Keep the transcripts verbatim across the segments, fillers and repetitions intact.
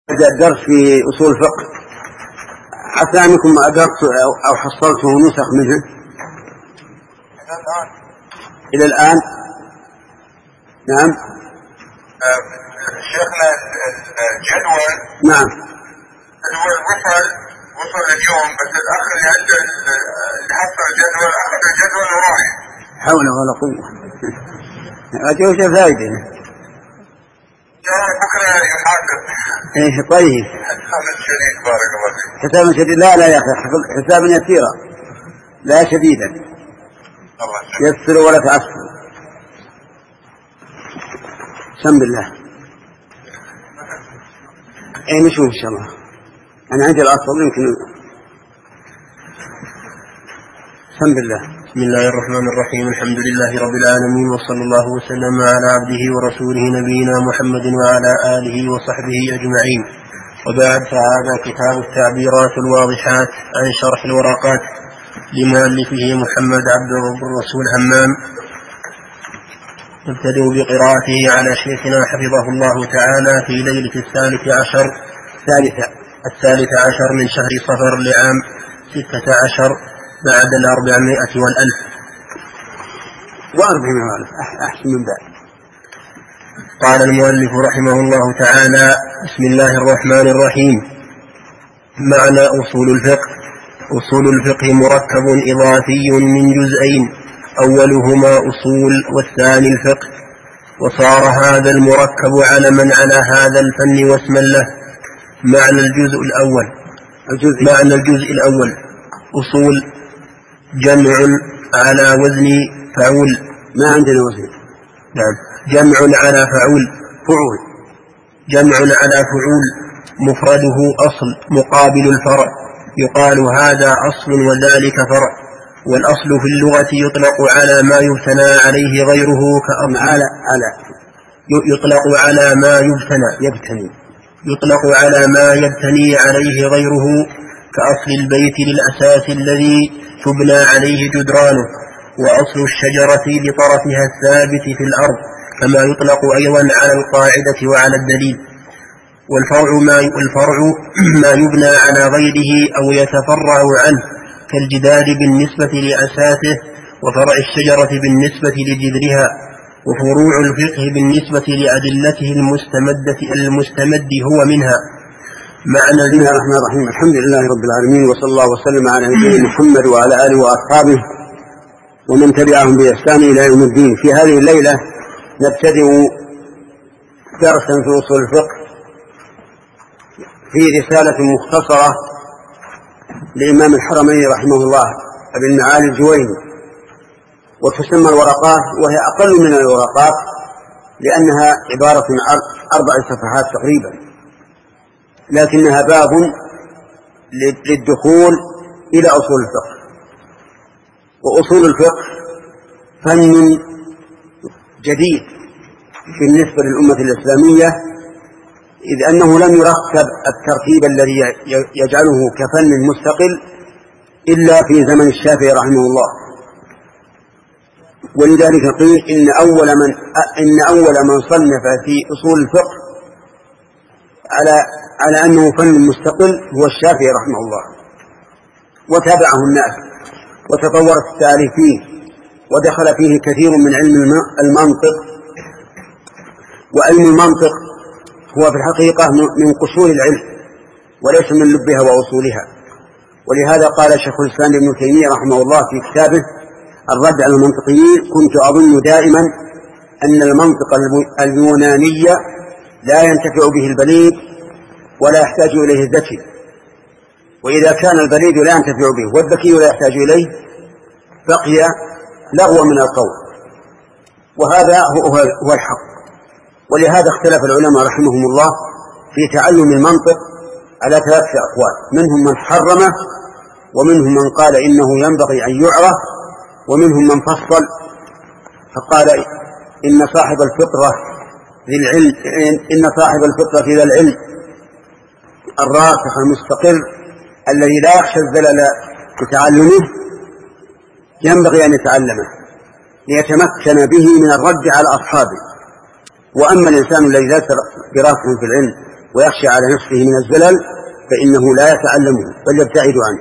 الدرس في أصول الفقه، حتى أنكم أدركت أو حصلتم نسخ منه إلى الآن. نعم شيخنا الجدول نعم الجدول وصل وصل اليوم، بس الأخ اللي عنده اللي حصل الجدول أخذ الجدول ورايح. حول ولا قوة. أجل فائدة. بكرة يحاسب. إيه طيب. حساب شديد بارك الله فيك. حساب شديد؟ لا لا يا أخي، حسابا يسيرا لا شديدا. الله يسر ولا تعسر. سم بالله. ايه نشوف ان شاء الله. انا عندي الاصل يمكن. سم بالله. بسم الله الرحمن الرحيم. الحمد لله رب العالمين، وصلى الله وسلم على عبده ورسوله نبينا محمد وعلى آله وصحبه أجمعين، وبعد، فهذا كتاب التعبيرات الواضحات عن شرح الورقات لمؤلفه محمد عبد الرسول همام. نبتدئ بقراءته على شيخنا حفظه الله تعالى في ليلة الثالث عشر ثالثة الثالث عشر من شهر صفر لعام ستة عشر بعد الأربعمائة والألف وأربعمائة والألف أحسن من بعد. قال المؤلف رحمه الله تعالى: بسم الله الرحمن الرحيم. معنى أصول الفقه: أصول الفقه مركب إضافي من جزئين، أولهما أصول والثاني الفقه، وصار هذا المركب علما على هذا الفن واسما له. معنى الجزء الأول الجزء. معنى الجزء الأول: أصول جمع على وزن فعول. ما عندنا وزن. نعم، جمع على فعول. فعول جمع على فعول، مفرده أصل مقابل الفرع، يقال هذا أصل وذلك فرع. والأصل في اللغة يطلق على ما يبتنى عليه غيره كأصل. على على يطلق على ما يبتنى يبتني يطلق على ما يبتني عليه غيره كأصل البيت للأساس الذي تبنى عليه جدرانه، وأصل الشجرة لطرفها الثابت في الأرض، كما يطلق أيضا على القاعدة وعلى الدليل. والفرع ما, الفرع ما يبنى على غيره أو يتفرع عنه، كالجدار بالنسبة لأساسه، وفرع الشجرة بالنسبة لجذرها، وفروع الفقه بالنسبة لأدلته المستمدة المستمد هو منها. معنى بسم الله الرحمن الرحيم. الحمد لله رب العالمين، وصلى الله وسلم على نبينا محمد وعلى آله وأصحابه ومن تبعهم بإحسان إلى يوم الدين. في هذه الليلة نبتدئ درسا في أصول الفقه في رسالة مختصرة لإمام الحرمين رحمه الله أبي المعالي الجويني، وتسمى الورقات، وهي أقل من الورقات لأنها عبارة عن أربع صفحات تقريبا، لكنها باب للدخول إلى أصول الفقه. وأصول الفقه فن جديد بالنسبة للأمة الإسلامية، إذ أنه لم يرتب الترتيب الذي يجعله كفن مستقل إلا في زمن الشافعي رحمه الله. ولذلك قيل إن أول من إن أول من صنف في أصول الفقه على على أنه فن مستقل هو الشافعي رحمه الله، وتابعه الناس وتطورت التأليف فيه، ودخل فيه كثير من علم المنطق. وعلم المنطق هو في الحقيقة من قشور العلم وليس من لبها وأصولها. ولهذا قال شيخ الإسلام ابن تيمية رحمه الله في كتابه الرد على المنطقيين: كنت أظن دائما أن المنطق اليوناني لا ينتفع به البليد ولا يحتاج إليه الذكي، وإذا كان البليد لا ينتفع به والذكي لا يحتاج إليه بقي لغو من القول، وهذا هو الحق. ولهذا اختلف العلماء رحمهم الله في تعلم المنطق على ثلاثة أقوال: منهم من حرمه، ومنهم من قال إنه ينبغي أن يعرف، ومنهم من فصل فقال إن صاحب الفطرة ذي العلم إن صاحب الفطرة ذي العلم الراسخ المستقر الذي لا يخشى الزلل بتعلمه ينبغي أن يتعلمه ليتمكن به من الرد على أصحابه. وأما الإنسان الذي لا دراسة في العلم ويخشى على نفسه من الزلل فإنه لا يتعلمه بل يبتعد عنه.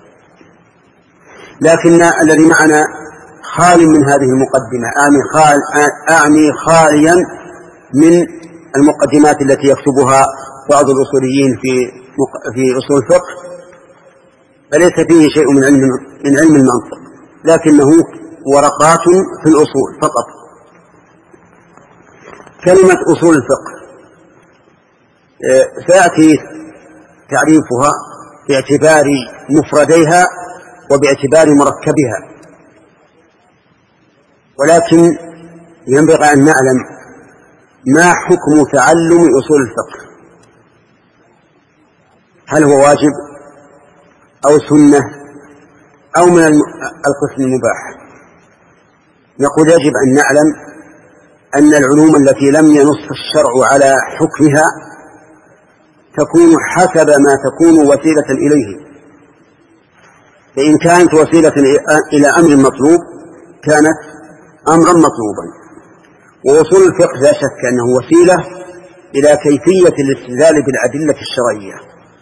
لكن الذي معنا خال من هذه المقدمة، أعني, خال أعني خاليا من المقدمات التي يكتبها بعض الأصوليين في في أصول الفقه، فليس فيه شيء من علم من علم المنطق، لكنه ورقات في الأصول فقط. كلمة أصول الفقه سيأتي تعريفها باعتبار مفرديها وباعتبار مركبها، ولكن ينبغي أن نعلم ما حكم تعلم أصول الفقه، هل هو واجب أو سنة أو من القسم المباح؟ نقول يجب أن نعلم أن العلوم التي لم ينص الشرع على حكمها تكون حسب ما تكون وسيلة إليه، فإن كانت وسيلة إلى أمر مطلوب كانت أمرا مطلوبا. ووصول الفقه لا شك أنه وسيلة إلى كيفية الاستدلال بالأدلة الشرعية.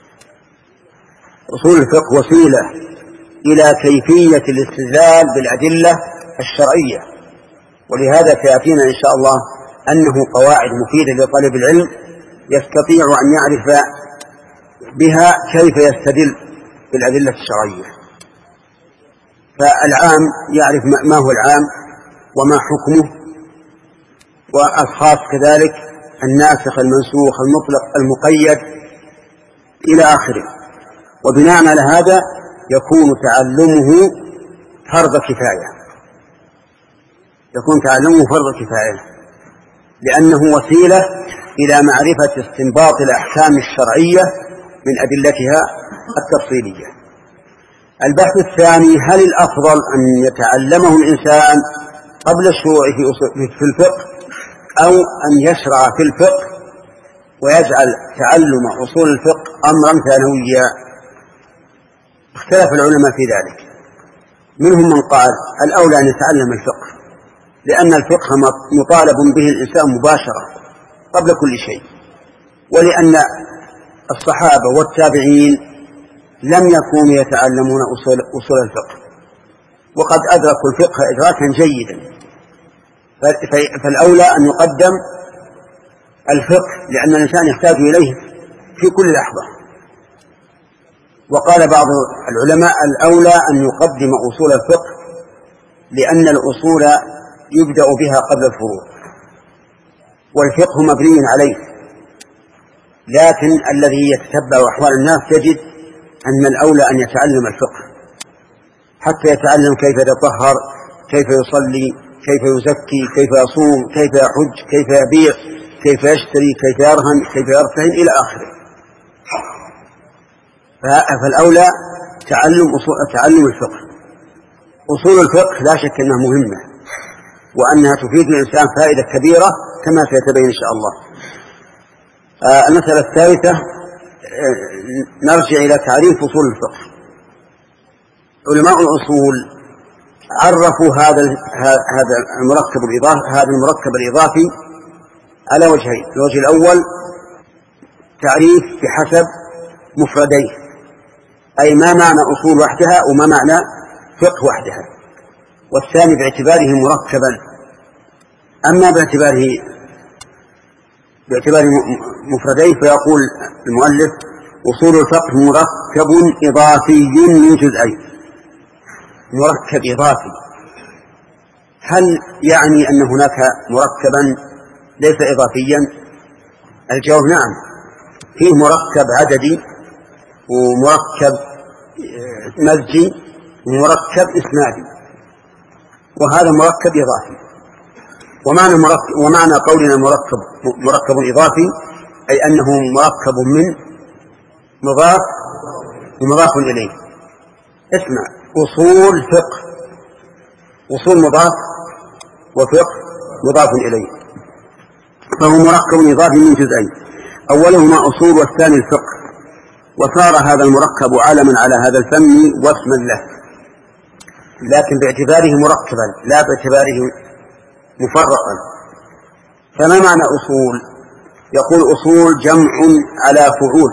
وصول الفقه وسيلة إلى كيفية الاستدلال بالأدلة الشرعية، ولهذا سيأتينا إن شاء الله أنه قواعد مفيدة لطالب العلم يستطيع أن يعرف بها كيف يستدل بالأدلة الشرعية. فالعام يعرف ما هو العام وما حكمه، والخاص كذلك الناسخ المنسوخ المطلق المقيد إلى آخره. وبناء على هذا يكون تعلمه فرض كفاية، يكون تعلمه فرض كفاية لأنه وسيلة إلى معرفة استنباط الأحكام الشرعية من أدلتها التفصيلية. البحث الثاني: هل الأفضل أن يتعلمه الإنسان قبل الشروع في الفقه أو أن يشرع في الفقه ويجعل تعلم أصول الفقه أمرا ثانويا؟ اختلف العلماء في ذلك. منهم من قال الأولى أن يتعلم الفقه، لأن الفقه مطالب به الإنسان مباشرة قبل كل شيء، ولأن الصحابة والتابعين لم يكونوا يتعلمون أصول, أصول الفقه، وقد أدركوا الفقه إدراكا جيدا، فالأولى أن يقدم الفقه لأن الإنسان يحتاج إليه في كل لحظة. وقال بعض العلماء الأولى أن يقدم أصول الفقه لأن الأصول يبدأ بها قبل الفروع، والفقه مبني عليه، لكن الذي يتتبع أحوال الناس يجد أن الأولى أن يتعلم الفقه حتى يتعلم كيف يتطهر، كيف يصلي، كيف يزكي، كيف يصوم، كيف يحج، كيف يبيع، كيف يشتري، كيف يرهن، كيف يرتهن إلى آخره. فالأولى تعلم أصول تعلم الفقه. أصول الفقه لا شك أنها مهمة وأنها تفيد الإنسان فائدة كبيرة كما سيتبين إن شاء الله. آه المسألة الثالثة، آه نرجع إلى تعريف أصول الفقه. علماء الأصول عرفوا هذا هذا المركب الإضافي هذا المركب الإضافي على وجهين. الوجه الأول تعريف بحسب مفرديه، أي ما معنى أصول وحدها وما معنى فقه وحدها، والثاني باعتباره مركبا. أما باعتباره باعتبار مفرديه فيقول المؤلف أصول الفقه مركب إضافي من جزئين. مركب إضافي، هل يعني أن هناك مركبا ليس إضافيا؟ الجواب نعم، فيه مركب عددي ومركب مزجي ومركب إسنادي، وهذا مركب إضافي. ومعنى, مركب ومعنى قولنا مركب, مركب إضافي أي أنه مركب من مضاف ومضاف إليه. اسمع، أصول فقه، أصول مضاف وفقه مضاف إليه، فهو مركب إضافي من جزئين، أولهما أصول والثاني الفقه، وصار هذا المركب علما على هذا الفن واسما له، لكن باعتباره مركبا لا باعتباره مفرقا. فما معنى أصول؟ يقول أصول جمع على فعول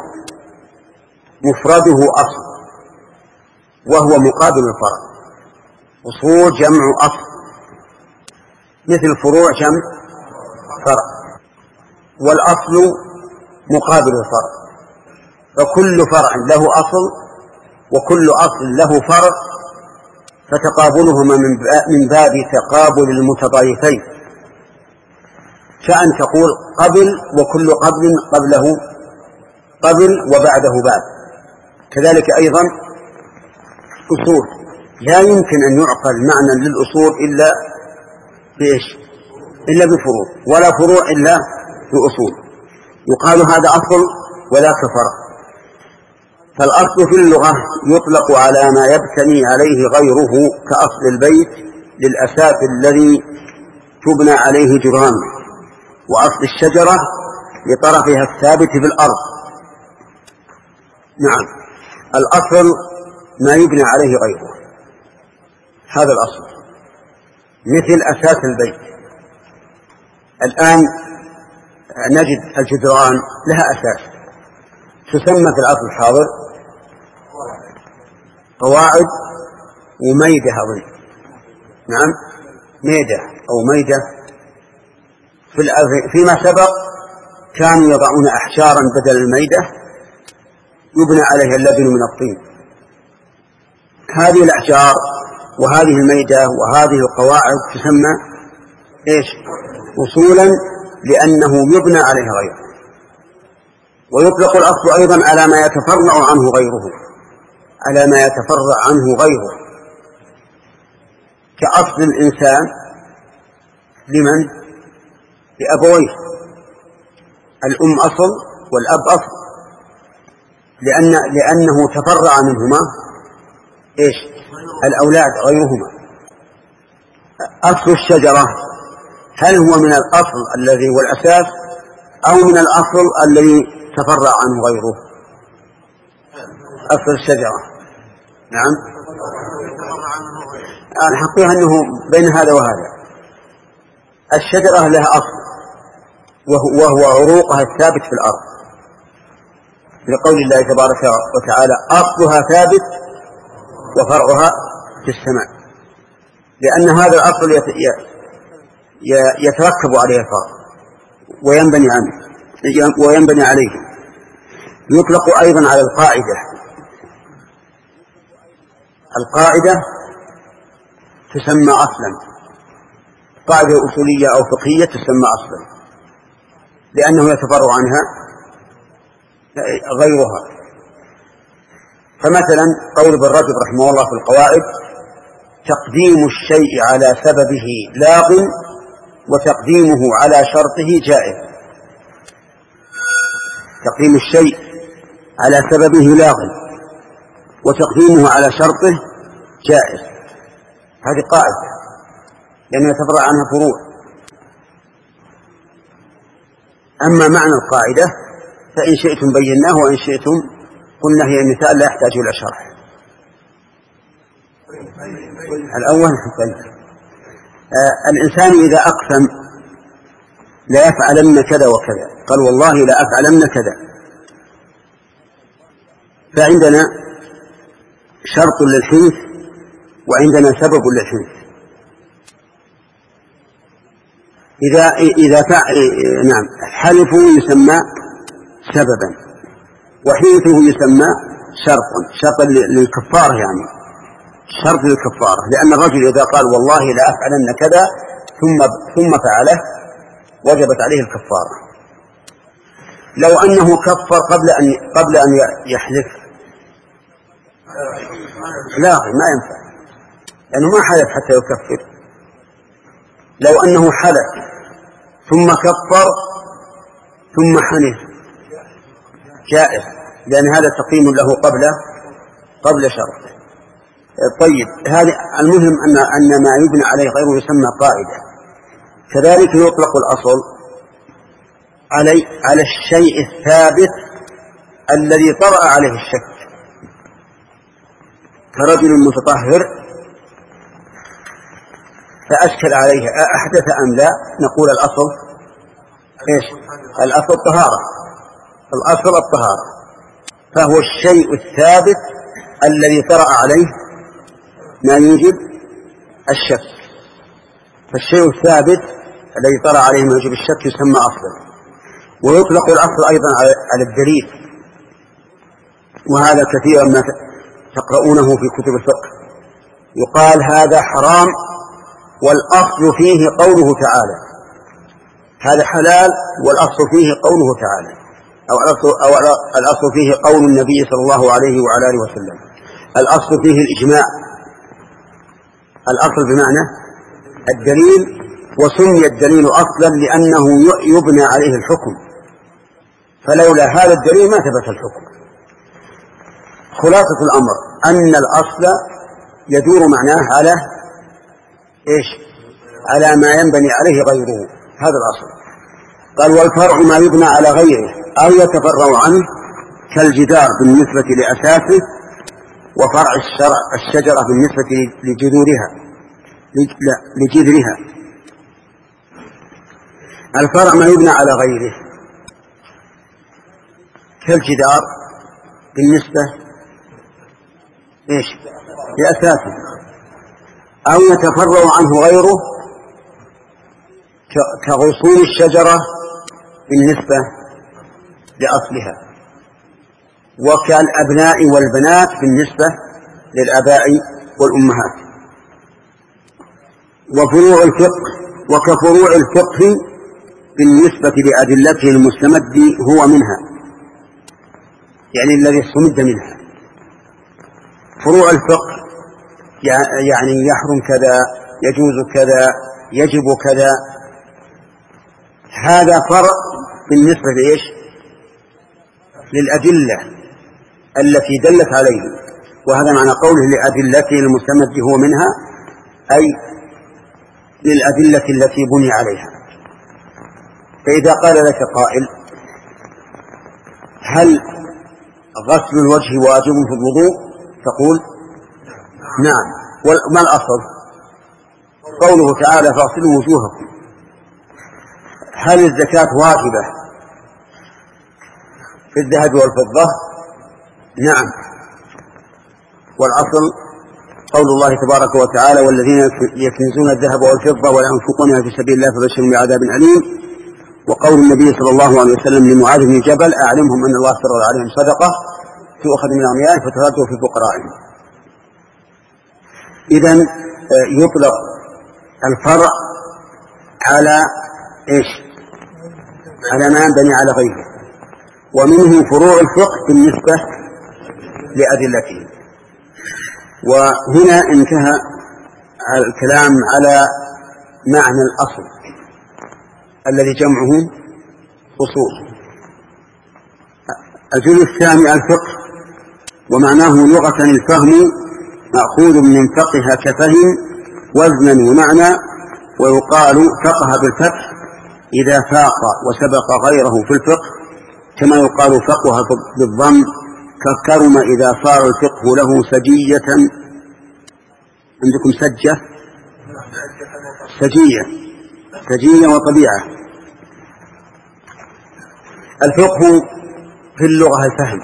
مفرده أصل وهو مقابل الفرع. أصول جمع أصل مثل فروع جمع فرع، والأصل مقابل الفرع، فكل فرع له أصل وكل أصل له فرع، فتقابلهما من باب تقابل المتضايفين، كأن تقول قبل وكل قبل قبله قبل وبعده بعد. كذلك أيضا أصول لا يمكن أن يعقل معنى للأصول إلا بإيش؟ إلا بفروع، ولا فروع إلا بأصول. يقال هذا أصل وذاك فرع. فالأصل في اللغة يطلق على ما يبتني عليه غيره كأصل البيت للأساس الذي تبنى عليه جدرانه، وأصل الشجرة لطرفها الثابت في الأرض. نعم، الأصل ما يبنى عليه غيره، هذا الأصل، مثل أساس البيت. الآن نجد الجدران لها أساس تسمى في العصر الحاضر قواعد وميدة أظن. نعم، ميدة أو ميدة. فيما سبق كانوا يضعون أحجارا بدل الميدة يبنى عليها اللبن من الطين. هذه الأحجار وهذه الميدة وهذه القواعد تسمى إيش؟ أصولا، لأنه يبنى عليها غيره. ويطلق الأصل أيضا على ما يتفرع عنه غيره، على ما يتفرع عنه غيره، كأصل الإنسان لمن؟ لأبويه. الأم أصل والأب أصل، لأن لأنه تفرع منهما إيش؟ الأولاد غيرهما. أصل الشجرة هل هو من الأصل الذي هو الأساس أو من الأصل الذي تفرع عنه غيره؟ أصل الشجرة. نعم، الحقيقة أنه بين هذا وهذا. الشجرة لها أصل وهو عروقها الثابت في الأرض، لقول الله تبارك وتعالى أصلها ثابت وفرعها في السماء، لأن هذا الأصل يتركب عليه الفرع وينبني عنه وينبني عليه. يطلق أيضا على القاعدة. القاعدة تسمى أصلا، قاعدة أصولية أو فقهية تسمى أصلا، لأنه يتفرع عنها غيرها. فمثلا قول ابن رجب رحمه الله في القواعد: تقديم الشيء على سببه لاغ وتقديمه على شرطه جائز. تقديم الشيء على سببه لاغ وتقديمه على شرطه جائز، هذه قاعدة لأنها تفرع عنها فروع. أما معنى القاعدة فإن شئتم بيناه وإن شئتم قلنا هي مثال لا يحتاج إلى شرح. الأول آه الإنسان إذا أقسم لا يفعلن كذا وكذا، قال والله لا أفعلن كذا، فعندنا شرط للحنث وعندنا سبب للحنث. إذا إذا فعل نعم حلفه يسمى سببا وحنثه يسمى شرطا، شرطا للكفارة، يعني شرط للكفارة، لأن الرجل إذا قال والله لا أفعلن كذا ثم ثم فعله وجبت عليه الكفارة. لو أنه كفر قبل أن قبل أن يحلف لا ما ينفع، لأنه ما حلف حتى يكفر. لو أنه حلف ثم كفر ثم حنث جائز، لأن هذا تقييم له قبل قبل شرط. طيب، هذه المهم أن أن ما يبنى عليه غيره يسمى قاعدة. كذلك يطلق الأصل علي على الشيء الثابت الذي طرأ عليه الشك، كرجل متطهر فأشكل عليه أحدث أم لا، نقول الأصل إيش الأصل الطهارة، الأصل الطهارة، فهو الشيء الثابت الذي طرأ عليه ما يوجب الشك، فالشيء الثابت الذي طرأ عليه ما يوجب الشك يسمى أصلا. ويطلق الأصل أيضا على الدليل، وهذا كثيرا ما تقرؤونه في كتب الفقه، يقال هذا حرام والأصل فيه قوله تعالى، هذا حلال والأصل فيه قوله تعالى، أو الأصل, أو الأصل فيه قول النبي صلى الله عليه وعلى آله وسلم، الأصل فيه الإجماع، الأصل بمعنى الدليل، وسمي الدليل أصلا لأنه يبنى عليه الحكم، فلولا هذا الدليل ما ثبت الحكم. خلاصة الأمر أن الأصل يدور معناه على إيش؟ على ما ينبني عليه غيره، هذا الأصل. قال والفرع ما يبنى على غيره أو يتفرع عنه كالجدار بالنسبة لأساسه، وفرع الشرع الشجرة بالنسبة لجذورها لجذرها. الفرع ما يبنى على غيره كالجدار بالنسبة إيش؟ لأساسه، أو يتفرع عنه غيره كغصون الشجرة بالنسبة لأصلها، وكالأبناء والبنات بالنسبة للآباء والأمهات. وفروع الفقه وكفروع الفقه بالنسبة لأدلته المستمد هو منها، يعني الذي استمد منها. فروع الفقه يعني يحرم كذا، يجوز كذا، يجب كذا، هذا فرع بالنسبة لإيش؟ للأدلة التي دلت عليه، وهذا معنى قوله لأدلته المستمد هو منها، أي للأدلة التي بني عليها. فإذا قال لك قائل هل غسل الوجه واجب في الوضوء؟ تقول نعم. وما الأصل؟ قوله تعالى فاغسلوا وجوهكم. هل الزكاة واجبة في الذهب والفضة؟ نعم. والأصل قول الله تبارك وتعالى والذين يكنزون الذهب والفضة ولا ينفقونها في سبيل الله فبشرهم بعذاب أليم. وقول النبي صلى الله عليه وسلم لمعاذ بن جبل أعلمهم أن الله فرض عليهم صدقة تؤخذ من أغنيائهم فترد في فقرائهم. إذن يطلق الفرع على إيش؟ على ما ينبني على غيره، ومنه فروع الفقه بالنسبة لأدلته. وهنا انتهى الكلام على معنى الأصل الذي جمعه أصول. الجزء الثاني الفقه، ومعناه لغة الفهم مأخوذ من فقه كفهم وزنا ومعنى، ويقال فقه بالفتح إذا فاق وسبق غيره في الفقه، كما يقال فقه بالضم ككرم إذا صار الفقه له سجية. عندكم سجة سجية سجية وطبيعة. الفقه في اللغة الفهم،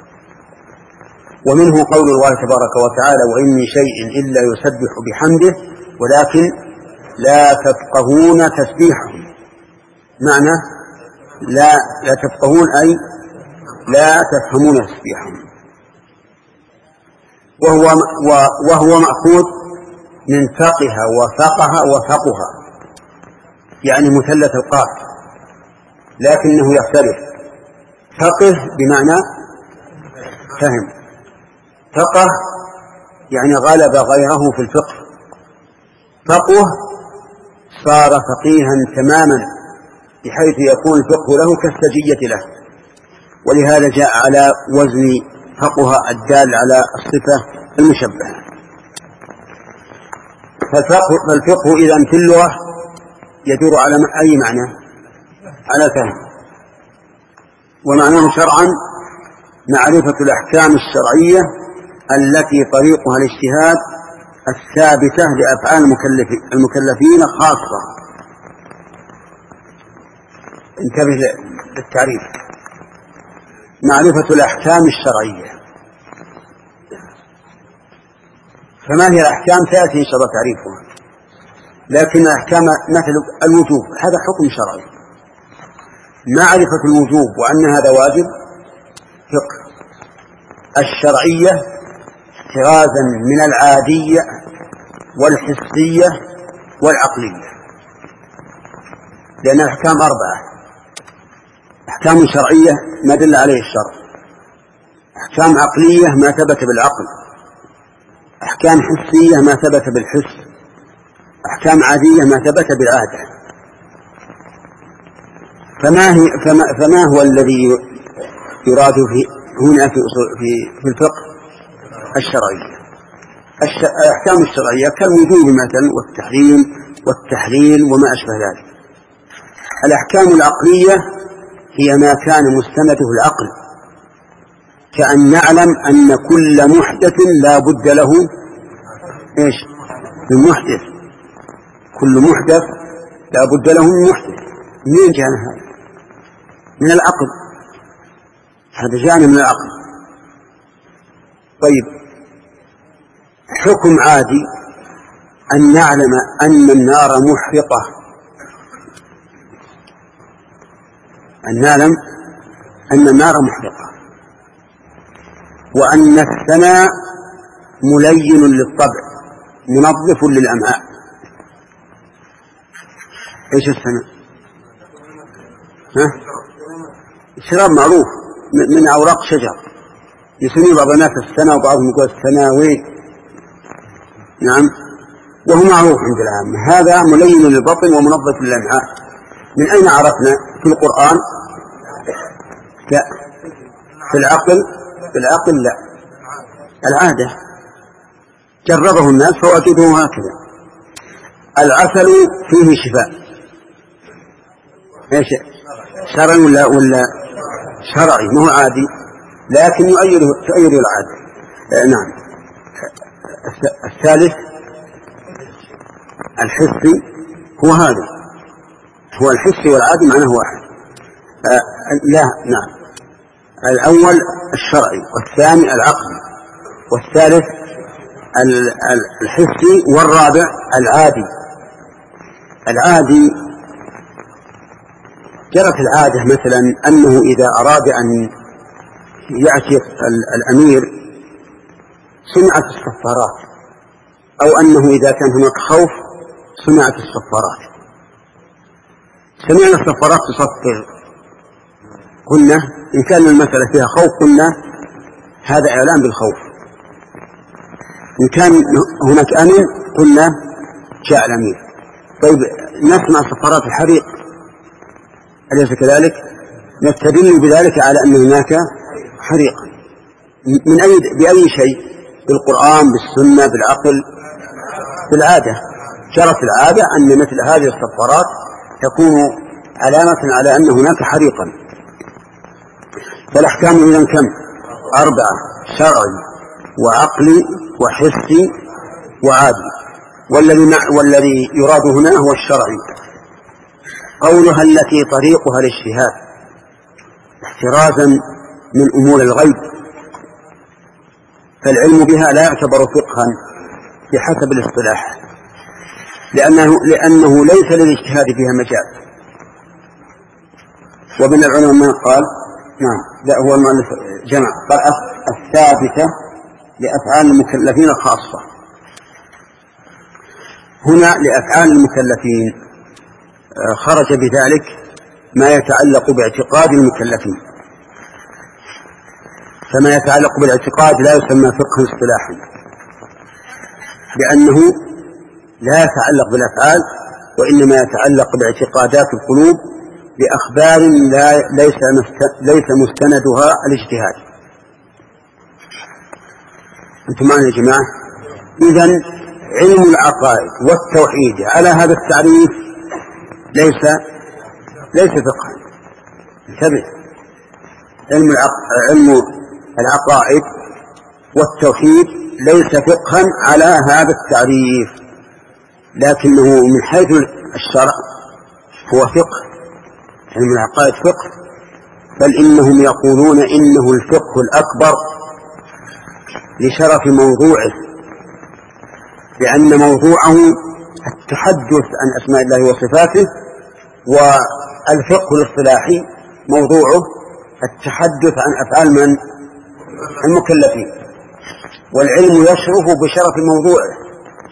ومنه قول الله تبارك وتعالى وإن من شيء إلا يسبح بحمده ولكن لا تفقهون تسبيحهم. معنى لا, لا تفقهون أي لا تفهمون تسبيحهم، وهو, وهو مأخوذ من فقه وفقه وفقه، يعني مثلث القاف، لكنه يختلف. فقه بمعنى فهم، فقه يعني غلب غيره في الفقه، فقه صار فقيها تماما بحيث يكون الفقه له كالسجية له، ولهذا جاء على وزن فقه الدال على الصفة المشبهة. فالفقه إذن في اللغة يدور على أي معنى؟ على الفهم. ومعناه شرعا معرفة الأحكام الشرعية التي طريقها الاجتهاد الثابتة لأفعال المكلفين خاصة. انتبه للتعريف. معرفة الأحكام الشرعية. فما هي الأحكام؟ سيأتي إن شاء الله تعريفها، لكن الأحكام مثل الوجوب هذا حكم شرعي. معرفة الوجوب وأن هذا واجب فقه. الشرعية احترازا من العادية والحسية والعقلية، لأن الأحكام أربعة: أحكام شرعية ما دل عليه الشرع، أحكام عقلية ما ثبت بالعقل، أحكام حسية ما ثبت بالحس، أحكام عادية ما ثبت بالعادة. فما, هي فما, فما هو الذي يراد في هنا في, في, في الفقه الشرعية؟ الأحكام الشرعية كالوجوب مثلا والتحريم والتحليل وما أشبه ذلك. الأحكام العقلية هي ما كان مستنده العقل، كأن نعلم أن كل محدث لا بد له إيش؟ من محدث. كل محدث لا بد له من محدث. منين جاء هذا؟ من العقل، هذا جاء من العقل. طيب، حكم عادي أن نعلم أن النار محرقة، أن نعلم أن النار محرقة، وأن الثنى ملين للطبع منظف للأمعاء. إيش الثنى؟ ها؟ شراب معروف من أوراق شجر، يسميه بعض الناس الثنى وبعضهم يقول الثناوي. نعم، وهو معروف عند العامة. هذا ملين للبطن ومنظف للأمعاء. من أين عرفنا؟ في القرآن؟ لا. في العقل؟ في العقل لا، العادة جربه الناس فوجدوه هكذا. العسل فيه شفاء، ايش؟ شرعي ولا ولا شرعي؟ ما هو عادي، لكن يؤيده تؤيد العادة. آه نعم. الثالث الحسي، هو هذا، هو الحسي والعادي معناه واحد. آه لا نعم، الأول الشرعي والثاني العقلي والثالث الحسي والرابع العادي. العادي جرت العادة مثلا أنه إذا أراد أن يأتي الأمير سمعت الصفارات، أو أنه إذا كان هناك خوف سمعت الصفارات. سمعنا الصفارات تصفر، قلنا إن كان المسألة فيها خوف قلنا هذا إعلان بالخوف. إن كان هناك أمن قلنا جاء الأمير. طيب، نسمع صفارات الحريق أليس كذلك؟ نستدل بذلك على أن هناك حريقا. من أي بأي شيء؟ بالقرآن، بالسنة، بالعقل، بالعادة. جرت العادة أن مثل هذه الصفارات تكون علامة على أن هناك حريقا. فالأحكام إذن كم؟ أربعة: شرعي وعقلي وحسي وعادي. والذي, والذي يراد هنا هو الشرعي. قولها التي طريقها الاجتهاد احترازا من أمور الغيب، فالعلم بها لا يعتبر فقها بحسب الاصطلاح، لأنه, لأنه ليس للاجتهاد فيها مجال. ومن العلماء من قال نعم، لا هو المؤلف جمع قال الثابتة لأفعال المكلفين خاصة. هنا لأفعال المكلفين خرج بذلك ما يتعلق باعتقاد المكلفين، فما يتعلق بالاعتقاد لا يسمى فقها اصطلاحا، لأنه لا يتعلق بالأفعال وإنما يتعلق باعتقادات القلوب بأخبار لا ليس ليس مستندها الاجتهاد. أنتم معنا يا جماعة؟ إذن علم العقائد والتوحيد على هذا التعريف ليس ليس فقها. انتبه، علم علم العقائد والتوحيد ليس فقها على هذا التعريف، لكنه من حيث الشرع هو فقه. علم العقائد فقه، بل إنهم يقولون إنه الفقه الأكبر لشرف موضوعه، لأن موضوعه التحدث عن أسماء الله وصفاته، والفقه الاصطلاحي موضوعه التحدث عن أفعال من المكلفين، والعلم يشرف بشرف موضوعه.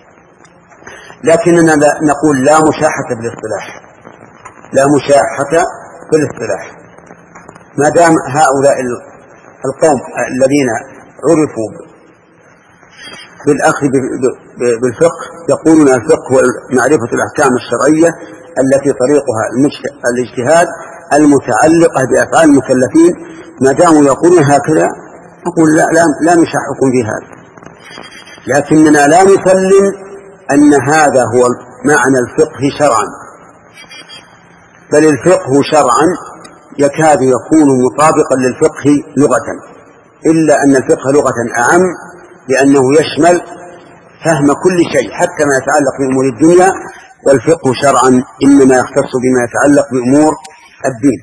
لكننا نقول لا مشاحة بالاصطلاح، لا مشاحة بالاصطلاح، ما دام هؤلاء القوم الذين عرفوا بالأخذ بالفقه يقولون الفقه هو معرفة الأحكام الشرعية التي طريقها الاجتهاد المتعلقة بأفعال المكلفين، ما داموا يقولون هكذا نقول لا, لا, لا نشاحكم في هذا، لكننا لا نسلم أن هذا هو معنى الفقه شرعا، بل الفقه شرعا يكاد يكون مطابقا للفقه لغة، إلا أن الفقه لغة أعم لأنه يشمل فهم كل شيء حتى ما يتعلق بأمور الدنيا، والفقه شرعا إنما يختص بما يتعلق بأمور الدين.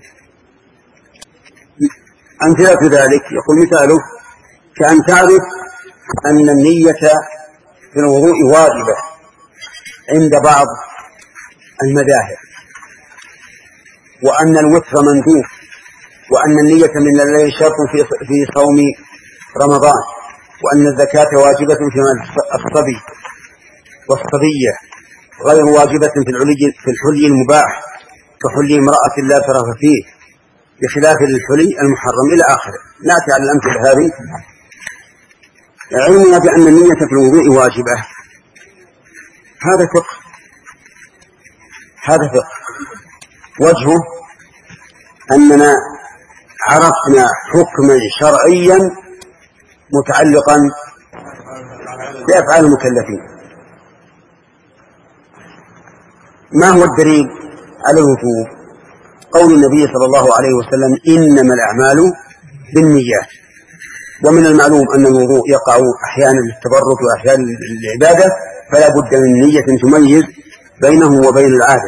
أمثلة ذلك يقول مثاله كأن تعرف أن النية في الوضوء واجبة عند بعض المذاهب، وأن الوتر مندوب، وأن النية من الليل شرط في صوم رمضان، وأن الزكاة واجبة في الصبي والصبية، غير واجبة في الحلي في الحلي المباح كحلي امرأة لا ترف فيه، بخلاف الحلي المحرم إلى آخره. نأتي على الأمثلة هذه. علمنا بأن النية في الوضوء واجبة، هذا فقه، هذا فقه وجهه أننا عرفنا حكما شرعيا متعلقا بأفعال المكلفين. ما هو الدليل على الوجوب؟ قول النبي صلى الله عليه وسلم إنما الأعمال بالنيات، ومن المعلوم أن الوضوء يقع أحيانا للتبرك وأحيانا للعبادة، فلا بد من نية تميز بينه وبين العادة.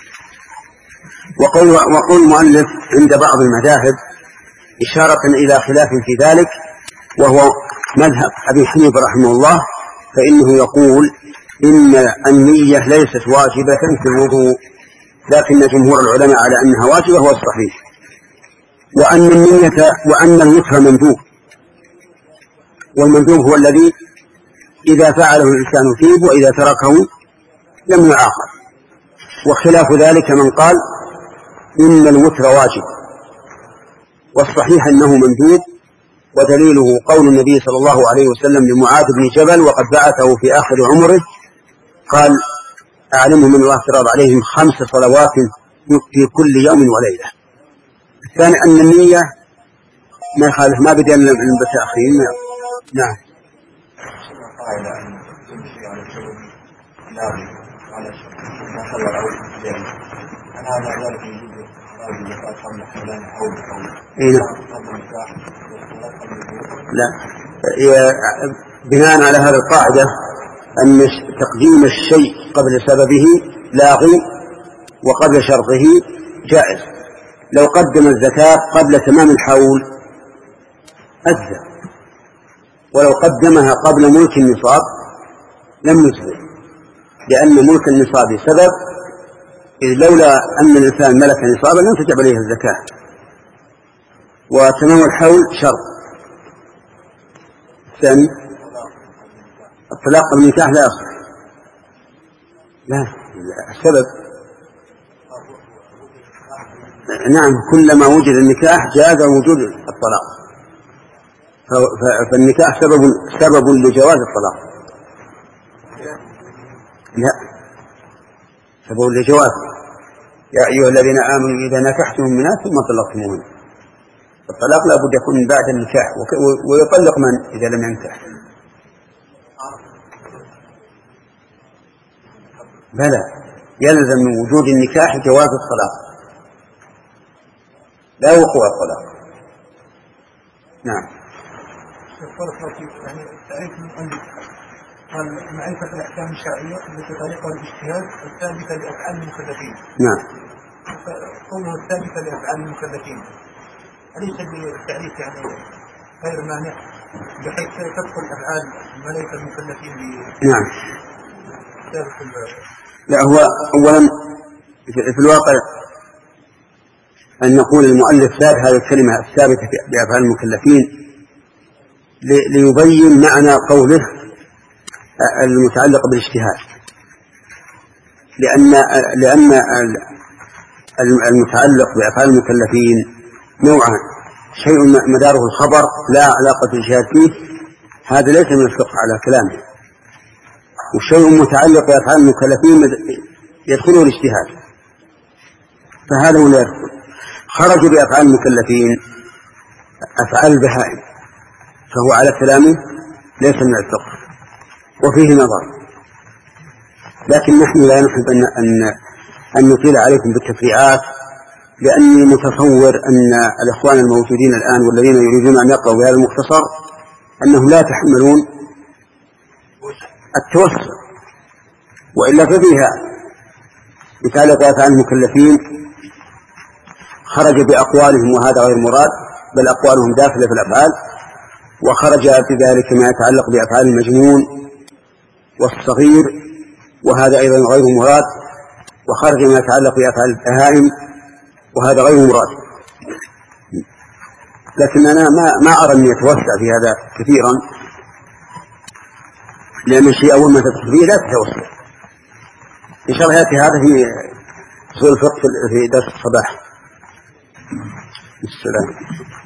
وقول, وقول المؤلف عند بعض المذاهب إشارة إلى خلاف في ذلك، وهو مذهب أبي حنيفة رحمه الله، فإنه يقول إن النية ليست واجبة في الوضوء، لكن جمهور العلماء على أنها واجبة هو الصحيح، وأن النية وأن الوتر مندوب، والمندوب هو الذي إذا فعله الإنسان ثيب وإذا تركه لم يعاقب، وخلاف ذلك من قال إن الوتر واجب، والصحيح أنه مندوب، ودليله قول النبي صلى الله عليه وسلم لمعاذ بن جبل وقد بعثه في آخر عمره، قال أعلمه من الله افترض عليهم خمس صلوات في كل يوم وليلة. الثاني أن النية ما يخالف، ما بدأ من التأخير. نعم. لا، بناء على هذه القاعدة أن تقديم الشيء قبل سببه لاغي، وقبل شرطه جائز. لو قدم الزكاة قبل تمام الحول أجزى، ولو قدمها قبل ملك النصاب لم يجزي، لأن ملك النصاب سبب، إذ لولا أن الإنسان ملك نصابا لم تجب عليه الزكاة، وتمام الحول شرط. الثاني الطلاق قبل النكاح لا يصح، لا السبب. نعم، كلما وجد النكاح جاز وجود الطلاق، فالنكاح سبب سبب لجواز الطلاق، لا سبب لجواز. يا أيها الذين آمنوا إذا نكحتم المؤمنات ثم طلقتموهن، الطلاق لا بد يكون بعد النكاح، ويطلق من إذا لم ينكح؟ بلى، يلزم من وجود النكاح جواز الطلاق، لا وقوع الطلاق. نعم. يعني تعريف المؤلف قال معرفة الأحكام الشرعية التي طريقها الاجتهاد الثابتة لأفعال المكلفين. نعم. قوله الثابتة لأفعال المكلفين أليس بالتعريف يعني غير مانع بحيث تدخل أفعال الملائكة المكلفين ب نعم. لا هو أولا في الواقع أن نقول المؤلف ثابت هذه الكلمة الثابتة بأفعال المكلفين ليبين معنى قوله المتعلق بالاجتهاد، لأن لأن المتعلق بأفعال المكلفين نوعان: شيء مداره الخبر لا علاقة الاجتهاد فيه، هذا ليس من الفقه على كلامه، وشيء متعلق بأفعال المكلفين يدخله الاجتهاد، فهذا هو لا يدخل. خرجوا بأفعال المكلفين أفعال البهائم، فهو على كلامه ليس من الفقه وفيه نظر، لكن نحن لا نحب أن, أن, أن نطيل عليكم بالتفريعات، لأني متصور أن الإخوان الموجودين الآن والذين يريدون أن يقرأوا بهذا المختصر أنهم لا يتحملون التوسع، وإلا ففيها مثال أفعال المكلفين خرج بأقوالهم وهذا غير مراد، بل أقوالهم داخلة في الأفعال، وخرج في ذلك ما يتعلق بأفعال المجنون والصغير وهذا أيضا غير مراد، وخرج ما يتعلق بأفعال البهائم وهذا غير مراد. لكن أنا ما, ما أرى أن يتوسع في هذا كثيرا، لأن الشيء أول ما تدخل فيه لا تتوسع. إن شاء الله يأتي هذا في أصول الفقه في درس الصباح. السلام.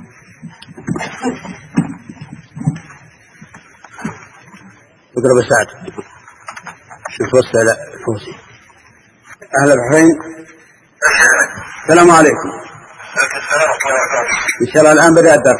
اضرب سعد نتوسع إلى فوزي. أهل البحرين، السلام عليكم. إن شاء الله الآن بدأ الدرس.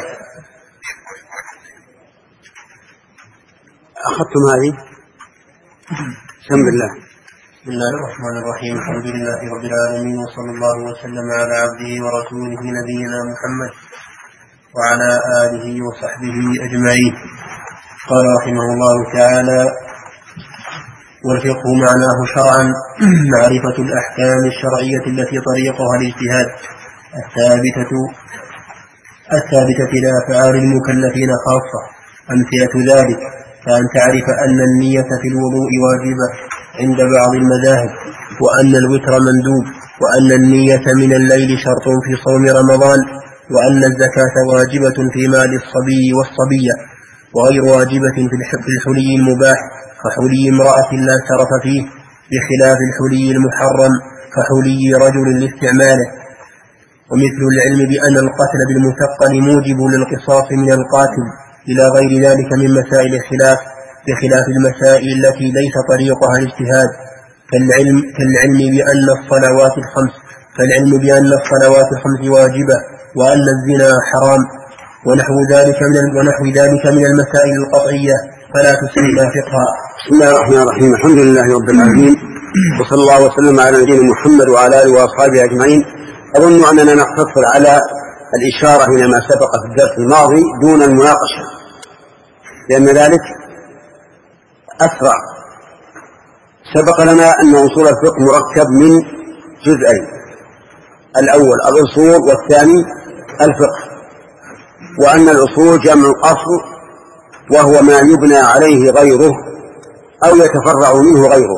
أخذتم هذه؟ بسم الله. بسم الله الرحمن الرحيم. الحمد لله رب العالمين، وصلى الله وسلم على عبده ورسوله نبينا محمد وعلى آله وصحبه أجمعين. قال رحمه الله تعالى: والفقه معناه شرعا معرفة الأحكام الشرعية التي طريقها الاجتهاد الثابتة الثابتة لأفعال المكلفين خاصة. أمثلة ذلك كأن تعرف أن النية في الوضوء واجبة عند بعض المذاهب، وأن الوتر مندوب، وأن النية من الليل شرط في صوم رمضان، وأن الزكاة واجبة في مال الصبي والصبية، وغير واجبة في الحلي المباح كحلي امرأة لا شرف فيه، بخلاف الحلي المحرم كحلي رجل لاستعماله. ومثل العلم بأن القتل بالمثقل موجب للقصاص من القاتل، إلى غير ذلك من مسائل الخلاف، بخلاف المسائل التي ليس طريقها الاجتهاد، كالعلم, كالعلم بأن الصلوات الخمس كالعلم بأن الصلوات الخمس واجبة، وأن الزنا حرام، ونحو ذلك من ونحو ذلك من المسائل القطعية، فلا تسمى فقها. بسم الله الرحمن الرحيم. الحمد لله رب العالمين، وصلى الله وسلم على نبينا محمد وعلى آله وأصحابه أجمعين. أظن أننا نقتصر على الإشارة إلى ما سبق في الدرس الماضي دون المناقشة، لأن ذلك أسرع. سبق لنا أن أصول الفقه مركب من جزئين: الأول الأصول والثاني الفقه، وأن الأصول جمع أصل وهو ما يبنى عليه غيره أو يتفرع منه غيره،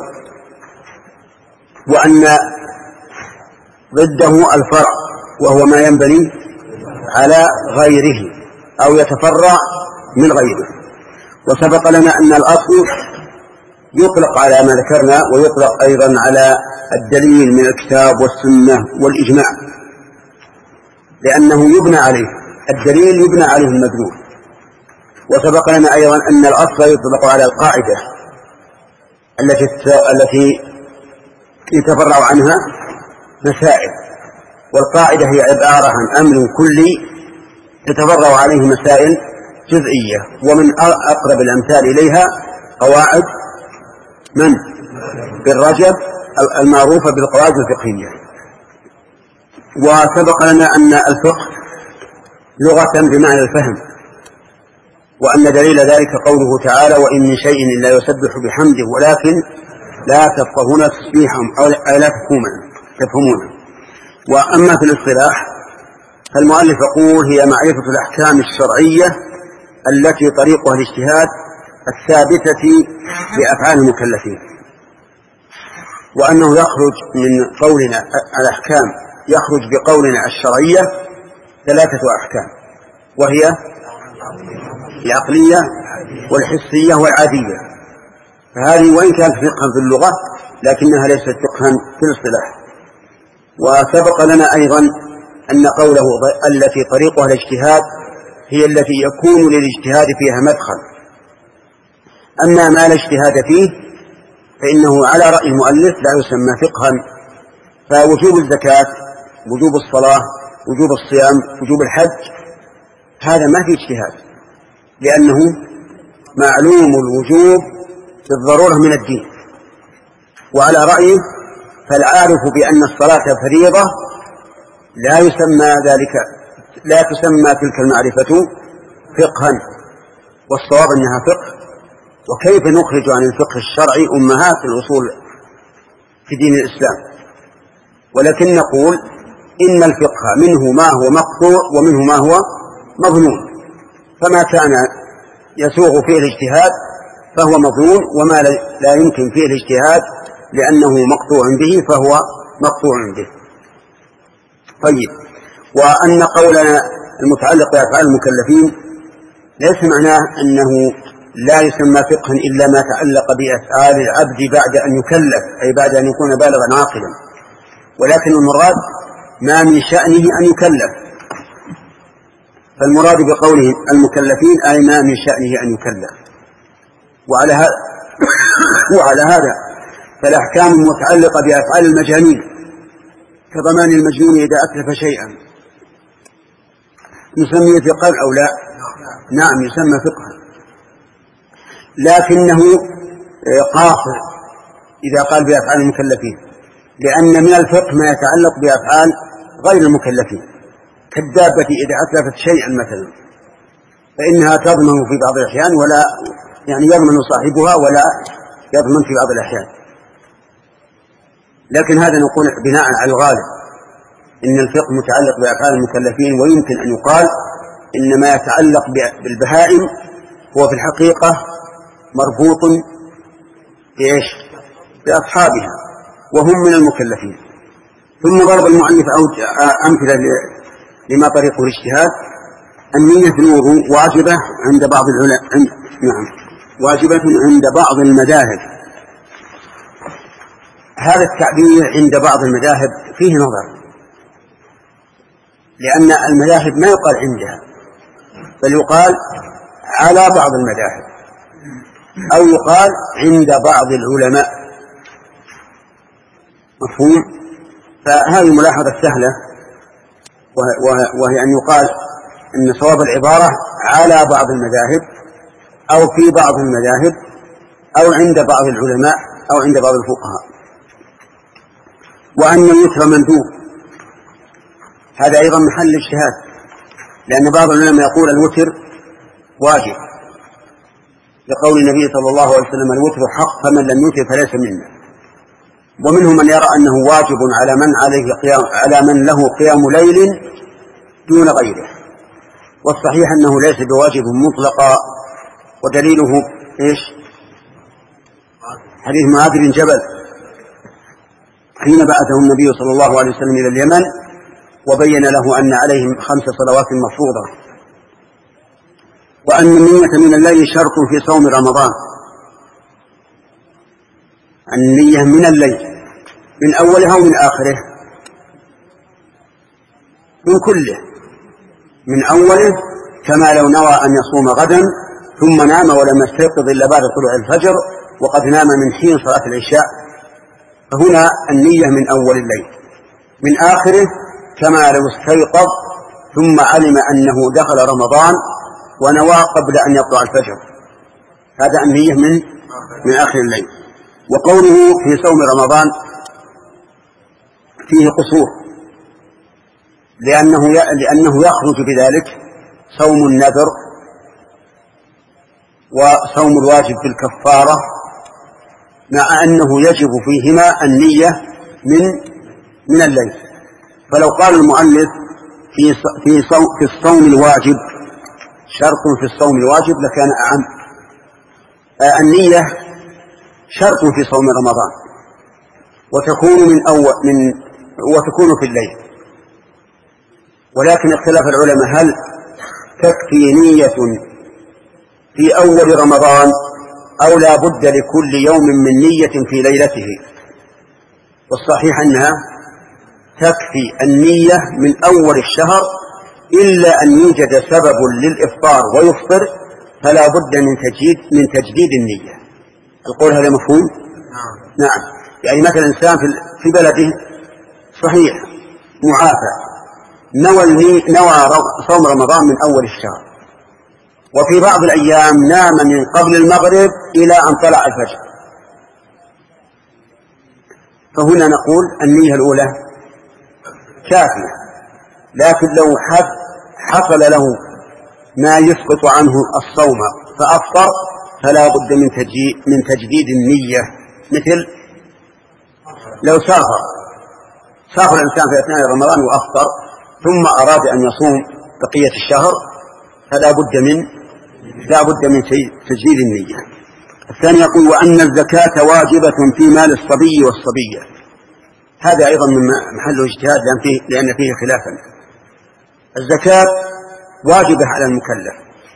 وأن ضده الفرع وهو ما ينبني على غيره أو يتفرع من غيره. وسبق لنا أن الأصل يطلق على ما ذكرنا، ويطلق أيضا على الدليل من الكتاب والسنة والإجماع، لأنه يبنى عليه الدليل، يبنى عليه المدلول. وسبق لنا أيضا أن الأصل يطلق على القاعدة التي التي يتفرع عنها مسائل، والقاعدة هي عبارة عن أمر كلي تتفرع عليه مسائل جزئية. ومن أقرب الأمثال إليها قواعد من بن رجب المعروفة بالقواعد الفقهية. وسبق لنا أن الفقه لغة بمعنى الفهم، وأن دليل ذلك قوله تعالى: وإن من شيء إلا يسبح بحمده ولكن لا تفقهون تسبيحهم أو لا تفهمون. وأما في الاصطلاح فالمؤلف يقول هي معرفة الأحكام الشرعية التي طريقها الاجتهاد الثابتة بأفعال المكلفين، وأنه يخرج من قولنا الأحكام يخرج بقولنا الشرعية ثلاثة أحكام، وهي العقلية والحسية والعادية، فهذه وإن كانت فقها في اللغة لكنها ليست فقها في الاصطلاح. وسبق لنا أيضا أن قوله التي طريقها الاجتهاد هي التي يكون للاجتهاد فيها مدخل، أما ما لا اجتهاد فيه فإنه على رأي المؤلف لا يسمى فقها. فوجوب الزكاة، وجوب الصلاة، وجوب الصيام، وجوب الحج، هذا ما في اجتهاد لأنه معلوم الوجوب بالضرورة من الدين. وعلى رأيه فالعارف بأن الصلاة فريضة لا يسمى ذلك لا تسمى تلك المعرفة فقها، والصواب أنها فقه. وكيف نخرج عن الفقه الشرعي أمهات الأصول في دين الإسلام؟ ولكن نقول إن الفقه منه ما هو مقطوع ومنه ما هو مظنون، فما كان يسوغ فيه الاجتهاد فهو مظنون، وما لا يمكن فيه الاجتهاد لأنه مقطوع به فهو مقطوع به. طيب، وأن قولنا المتعلق بأفعال المكلفين ليس معناه أنه لا يسمى فقها إلا ما تعلق بأفعال العبد بعد أن يكلف، أي بعد أن يكون بالغا عاقلا، ولكن المراد ما من شأنه أن يكلف. فالمراد بقوله المكلفين أي ما من شأنه أن يكلف. وعلى هذا وعلى هذا فالأحكام المتعلقة بأفعال المجانين كضمان المجنون إذا أتلف شيئا نسميه فقها أو لا؟ نعم يسمى فقها، لكنه قاصر إذا قال بأفعال المكلفين، لأن من الفقه ما يتعلق بأفعال غير المكلفين، كالدابة إذا أتلفت شيئا مثلا فإنها تضمن في بعض الأحيان ولا يعني يضمن صاحبها ولا يضمن في بعض الأحيان. لكن هذا نقول بناء على الغالب إن الفقه متعلق بأفعال المكلفين، ويمكن أن يقال إن ما يتعلق بالبهائم هو في الحقيقة مربوط بإيش؟ بأصحابها وهم من المكلفين. ثم ضرب المؤلف أمثلة لما طريقه الاجتهاد. النية في الوضوء واجبة عند بعض العلماء عند... نعم واجبة عند بعض المذاهب. هذا التعبير عند بعض المذاهب فيه نظر، لأن المذاهب ما يقال عندها بل يقال على بعض المذاهب، أو يقال عند بعض العلماء. مفهوم؟ فهذه ملاحظة سهلة، وهي أن يقال أن صواب العبارة على بعض المذاهب أو في بعض المذاهب أو عند بعض العلماء أو عند بعض الفقهاء. وأن الوتر مندوب، هذا أيضا محل اجتهاد، لأن بعض العلماء يقول الوتر واجب لقول النبي صلى الله عليه وسلم الوتر حق فمن لم يوتر فليس منا. ومنهم من يرى أنه واجب على من عليه قيام على من له قيام ليل دون غيره، والصحيح أنه ليس بواجب مطلقا، ودليله إيش؟ حديث معاذ بن جبل حين بعثه النبي صلى الله عليه وسلم إلى اليمن وبين له أن عليهم خمس صلوات مفروضة، وأن النية من الليل شرط في صوم رمضان. النية من الليل من أولها ومن آخره، من كله، من أوله، كما لو نوى أن يصوم غدا ثم نام ولم يستيقظ إلا بعد طلوع الفجر وقد نام من حين صلاة العشاء، فهنا النية من أول الليل. من آخره كما لو استيقظ ثم علم أنه دخل رمضان ونوى قبل أن يطلع الفجر، هذا النية من من آخر الليل. وقوله في صوم رمضان فيه قصور، لأنه لأنه يخرج بذلك صوم النذر وصوم الواجب بالكفارة، مع أنه يجب فيهما النية من من الليل، فلو قال المؤلف في في في الصوم الواجب شرط في الصوم الواجب لكان أعم. النية شرط في صوم رمضان وتكون من أول من وتكون في الليل، ولكن اختلاف العلماء هل تكفي نية في أول رمضان أو لا بد لكل يوم من نية في ليلته. والصحيح أنها تكفي النية من أول الشهر إلا أن يوجد سبب للإفطار ويفطر فلا بد من تجديد من تجديد النية. القول هذا مفهوم؟ نعم. يعني مثلا إنسان في بلده صحيح معافى نوى نوى صوم رمضان من أول الشهر، وفي بعض الأيام نام من قبل المغرب إلى أن طلع الفجر، فهنا نقول النية الأولى كافية. لكن لو حصل له ما يسقط عنه الصوم فأفطر فلا بد من تجديد من تجديد النية. مثل لو سافر سافر الإنسان في أثناء رمضان وأفطر ثم أراد أن يصوم بقية الشهر فلا بد من لا بد من تجديد النية. الثاني يقول وأن الزكاة واجبة في مال الصبي والصبية. هذا أيضا من محل اجتهاد لأن فيه, لأن فيه خلافا. الزكاة واجبة على المكلف،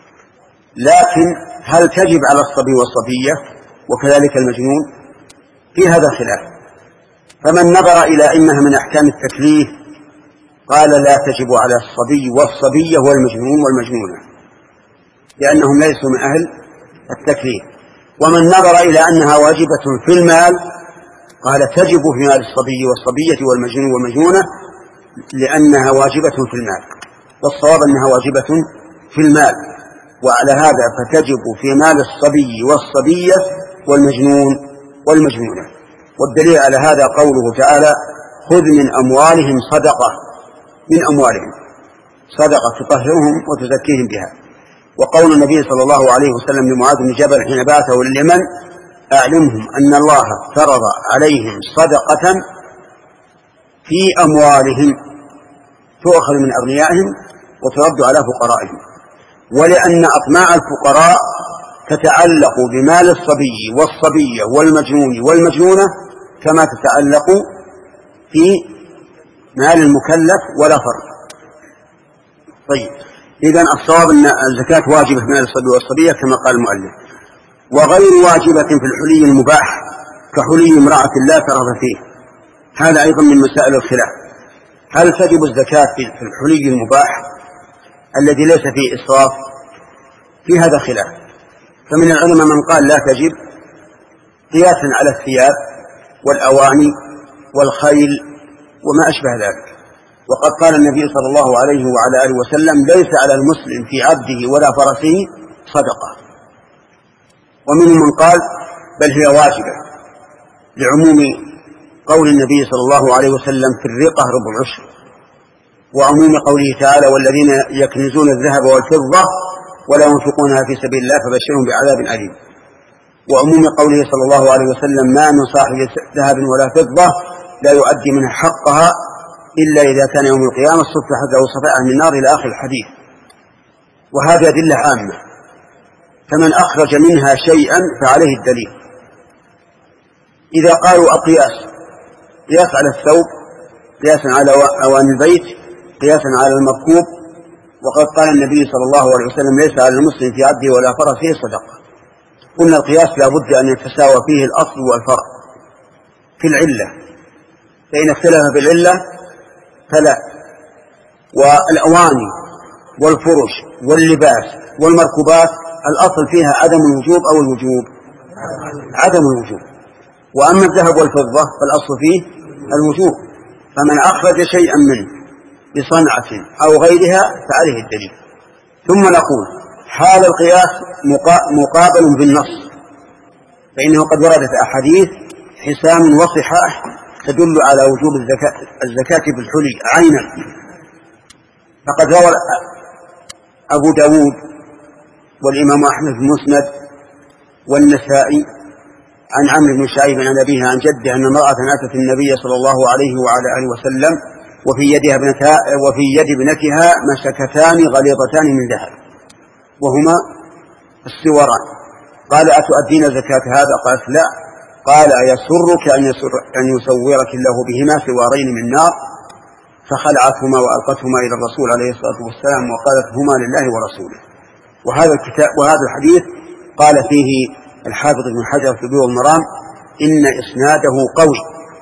لكن هل تجب على الصبي والصبية وكذلك المجنون؟ في هذا خلاف. فمن نظر إلى إنها من أحكام التكليف قال لا تجب على الصبي والصبية والمجنون والمجنونة لأنهم ليسوا من أهل التكليف. ومن نظر إلى أنها واجبة في المال قال تجب في مال الصبي والصبية والمجنون والمجنونة لأنها واجبة في المال، والصواب أنها واجبة في المال. وعلى هذا فتجب في مال الصبي والصبية والمجنون والمجنونة. والدليل على هذا قوله تعالى خذ من أموالهم صدقة، من أموالهم صدقة تطهرهم وتزكيهم بها. وقول النبي صلى الله عليه وسلم لمعاذ بن جبل حين بعثه لليمن أعلمهم أن الله فرض عليهم صدقة في أموالهم تؤخذ من أغنيائهم وترد على فقرائهم، ولأن أطماع الفقراء تتعلق بمال الصبي والصبية والمجنون والمجنونة كما تتعلق في مال المكلف ولا فرق. طيب، إذن الصواب أن الزكاة واجبة في مال الصبي والصبية كما قال المؤلف، وغير واجبة في الحلي المباح كحلي امرأة لا ترغب فيه. هذا أيضا من مسائل الخلاف، هل تجب الزكاة في الحلي المباح الذي ليس فيه إسراف؟ في هذا خلاف. فمن العلماء من قال لا تجب قياسا على الثياب والأواني والخيل وما أشبه ذلك. وقد قال النبي صلى الله عليه وعلى آله وسلم ليس على المسلم في عبده ولا فرسه صدقة. ومنهم من قال بل هي واجبة لعموم قول النبي صلى الله عليه وسلم في الرقة ربع العشر، وعموم قوله تعالى والذين يكنزون الذهب والفضة ولا ينفقونها في سبيل الله فبشرهم بعذاب أليم، وعموم قوله صلى الله عليه وسلم ما من صاحب ذهب ولا فضة لا يؤدي منها حقها إلا إذا كان يوم القيامة صفحت له صفائح من النار إلى آخر الحديث. وهذه أدلة عامة، فمن أخرج منها شيئا فعليه الدليل. إذا قالوا القياس قياس على الثوب، قياسا على أواني البيت، قياسا على المركوب، وقد قال النبي صلى الله عليه وسلم ليس على المسلم في عبده ولا فرسه صدقة. قلنا القياس لا بد أن يتساوى فيه الأصل والفرع في العلة، فإن اختلف في العلة فلا. والأواني والفرش واللباس والمركوبات الأصل فيها عدم الوجوب أو الوجوب، عدم الوجوب. وأما الذهب والفضة فالأصل فيه الوجوب، فمن أخرج شيئا منه بصنعة أو غيرها فعليه الدليل. ثم نقول حال القياس مقابل بالنص، فإنه قد وردت أحاديث حسام وصحاح تدل على وجوب الزكاة, الزكاة بالحلي عينا. فقد روى أبو داود والإمام أحمد في المسند والنسائي عن عمرو بن شعيب عن أبيه عن جده أن امرأة أتت النبي صلى الله عليه وعلى آله وسلم وفي يدها ابنتها وفي يد ابنتها مسكتان غليظتان من ذهب وهما السوران. قال أتؤدين زكاة هذا؟ قالت لا. قال أيسرك أن, يسر أن يسورك الله بهما سوارين من نار؟ فخلعتهما وألقتهما إلى الرسول عليه الصلاة والسلام وقالت هما لله ورسوله. وهذا الكتاب وهذا الحديث قال فيه الحافظ ابن حجر في بلوغ المرام إن إسناده قوي.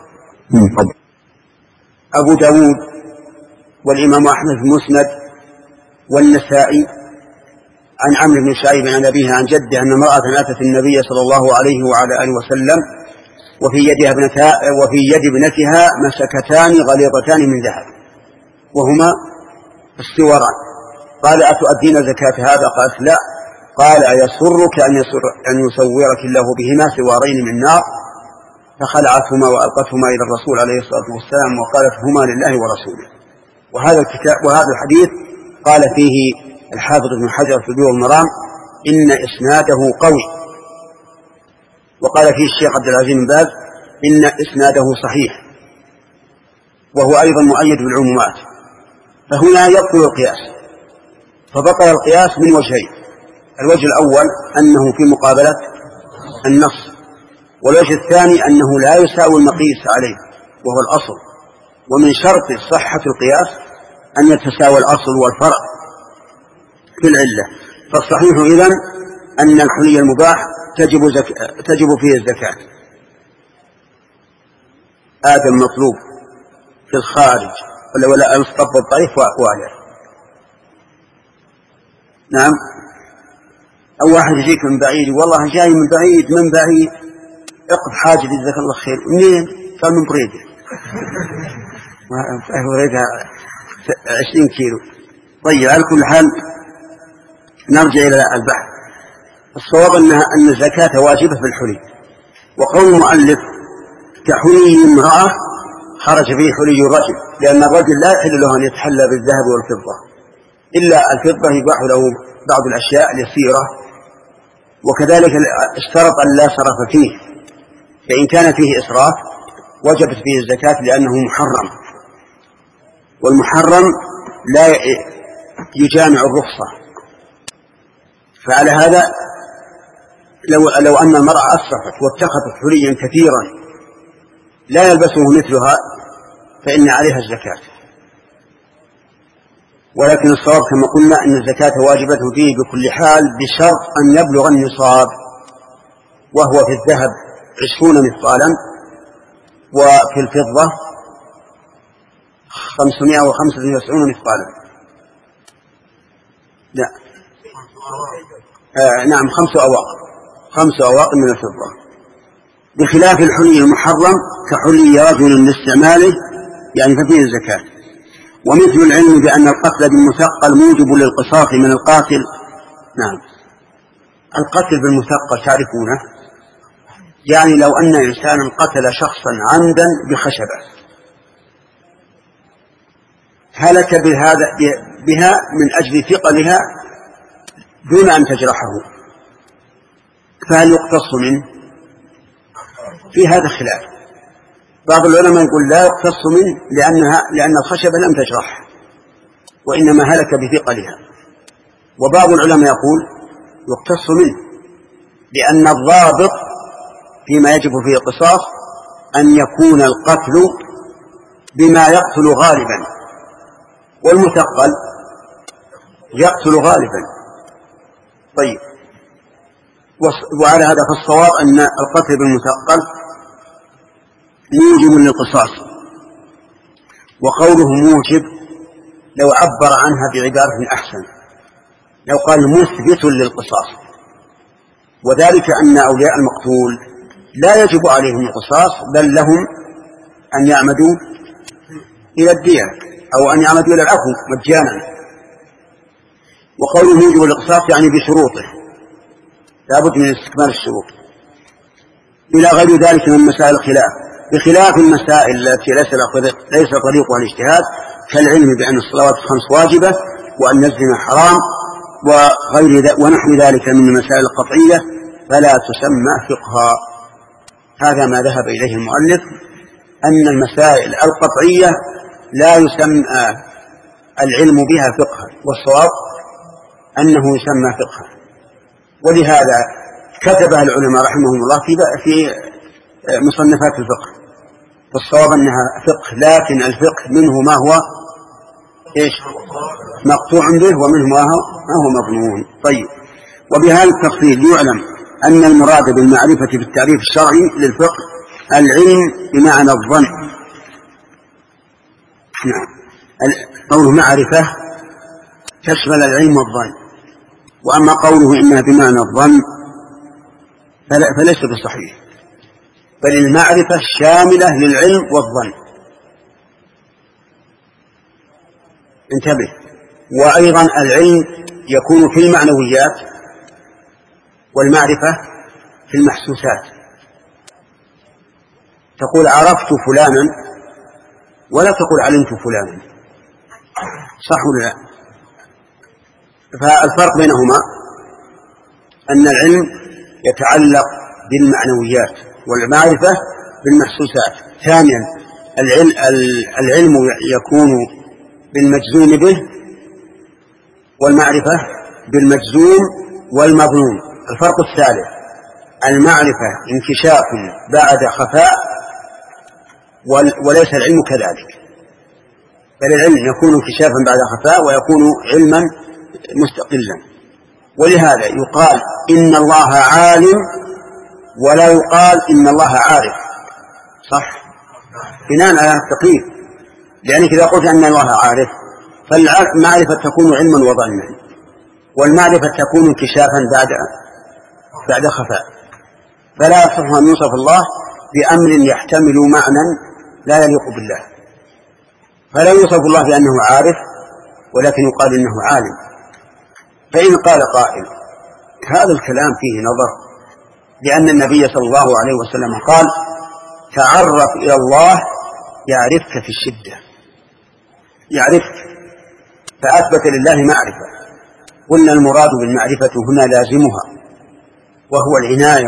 أبو داود والإمام أحمد في المسند والنسائي عن عمرو بن شعيب عن أبيه عن جده أن امرأة أتت النبي صلى الله عليه وعلى آله وسلم وفي يدها ابنتها وفي يد ابنتها مسكتان غليظتان من ذهب وهما السوران. قال أتؤدين زكاة هذا؟ قالت لا. قال أيسرك أن, يسر أن يسورك الله بهما سوارين من نار؟ فخلعتهما وألقتهما إلى الرسول عليه الصلاة والسلام وقالت هما لله ورسوله. وهذا الكتاب وهذا الحديث قال فيه الحافظ ابن حجر في بلوغ المرام إن إسناده قوي. وقال فيه الشيخ عبد العزيز بن باز إن إسناده صحيح وهو أيضا مؤيد بالعمومات. فهنا يبطل القياس، فبطل القياس من وجهين: الوجه الأول أنه في مقابلة النص، والوجه الثاني أنه لا يساوي المقيس عليه وهو الأصل. ومن شرط صحة القياس أن يتساوى الأصل والفرع في العلة. فالصحيح إذن أن الحلي المباح تجب, زك... تجب فيه الزكاة. آدم مطلوب في الخارج ولا ولا الصب الضعيف وأقواله. نعم. أو واحد يجيك من بعيد، والله جاي من بعيد من بعيد اقض حاجة جزاك الله خير. منين؟ فمن بريدة. بريدة عشرين كيلو. طيب على كل حال نرجع إلى البحث. الصواب أنها أن الزكاة واجبة في الحلي. وقول المؤلف كحلي امرأة خرج فيه حلي الرجل، لأن الرجل لا يحل له أن يتحلى بالذهب والفضة، إلا الفضة يباح له بعض الأشياء اليسيرة. وكذلك اشترط أن لا صرف فيه، فإن كان فيه إسراف وجبت فيه الزكاة لأنه محرم، والمحرم لا يجامع الرخصة. فعلى هذا لو, لو أن المرأة أسرفت واتخذت حليا كثيرا لا يلبسه مثلها فإن عليها الزكاة. ولكن الصواب كما قلنا أن الزكاة واجبة فيه بكل حال بشرط أن يبلغ النصاب، وهو في الذهب عشرون مثقالا، وفي الفضة خمسمائة وخمسة وتسعون مثقالا. لا آه نعم خمس أواق خمس أواق من الفضة، بخلاف الحلي المحرم كحلي رجل لاستعماله يعني ففيه الزكاة. ومثل العلم بأن القتل بالمثقل موجب للقصاص من القاتل. نعم. القتل بالمثقل تعرفونه، يعني لو أن إنسانا قتل شخصا عمدا بخشبة هلك بهذا بها من أجل ثقلها دون أن تجرحه، فهل يقتص منه؟ في هذا خلاف. بعض العلماء يقول لا يقتص منه لأنها لأن الخشبة لم تجرح وإنما هلك بثقلها. وبعض العلماء يقول يقتص منه لأن الضابط فيما يجب فيه القصاص أن يكون القتل بما يقتل غالبا، والمثقل يقتل غالبا. طيب، وعلى هذا فالصواب أن القتل بالمثقل موجب للقصاص. وقوله موجب لو عبر عنها بعبارة أحسن، لو قال مثبت للقصاص، وذلك أن أولياء المقتول لا يجب عليهم القصاص، بل لهم أن يعمدوا إلى الدية أو أن يعمدوا إلى العفو مجانا. وقوله موجب للقصاص يعني بشروطه، لابد من استكمال الشروط، إلى غير ذلك من مسائل الخلاف، بخلاف المسائل التي ليس طريقها الاجتهاد، كالعلم بأن الصلوات الخمس واجبة وأن الزنا حرام وغير ونحو ذلك من المسائل القطعية، فلا تسمى فقها. هذا ما ذهب إليه المؤلف، أن المسائل القطعية لا يسمى العلم بها فقها، والصواب أنه يسمى فقها، ولهذا كتبها العلماء رحمهم الله في في مصنفات الفقه، والصواب أنها فقه، لكن الفقه منه ما هو إيش مقطوع به ومنه ما هو, ما هو مضمون. طيب، وبهذا التفصيل يعلم أن المراد بالمعرفة في التعريف الشرعي للفقه العلم بمعنى الظن. نعم، قوله معرفة تشمل العلم والظن، وأما قوله إنها بمعنى الظن فليس بصحيح، بل المعرفة شاملة للعلم والظن. انتبه. وأيضا العلم يكون في المعنويات، والمعرفة في المحسوسات. تقول عرفت فلانا ولا تقول علمت فلانا، صح ولا لا؟ فالفرق بينهما أن العلم يتعلق بالمعنويات والمعرفة بالمحسوسات. ثانيا العلم, العلم يكون بالمجزوم به، والمعرفة بالمجزوم والمظنون. الفرق الثالث المعرفة انكشاف بعد خفاء، وليس العلم كذلك، بل العلم يكون انكشافا بعد خفاء ويكون علما مستقلا. ولهذا يقال إن الله عالم ولا يقال إن الله عارف، صح؟ بناء على التقييد، لأنك إذا قلت أن الله عارف فالمعرفة تكون علما وظنا، والمعرفة تكون انكشافا بعد بعد خفاء، فلا يصح أن يوصف الله بأمر يحتمل معنى لا يليق بالله. فلا يوصف الله بأنه عارف، ولكن يقال إنه عالم. فإن قال قائل هذا الكلام فيه نظر، لأن النبي صلى الله عليه وسلم قال تعرف إلى الله يعرفك في الشدة، يعرفك، فأثبت لله معرفة. قلنا المراد بالمعرفة هنا لازمها، وهو العناية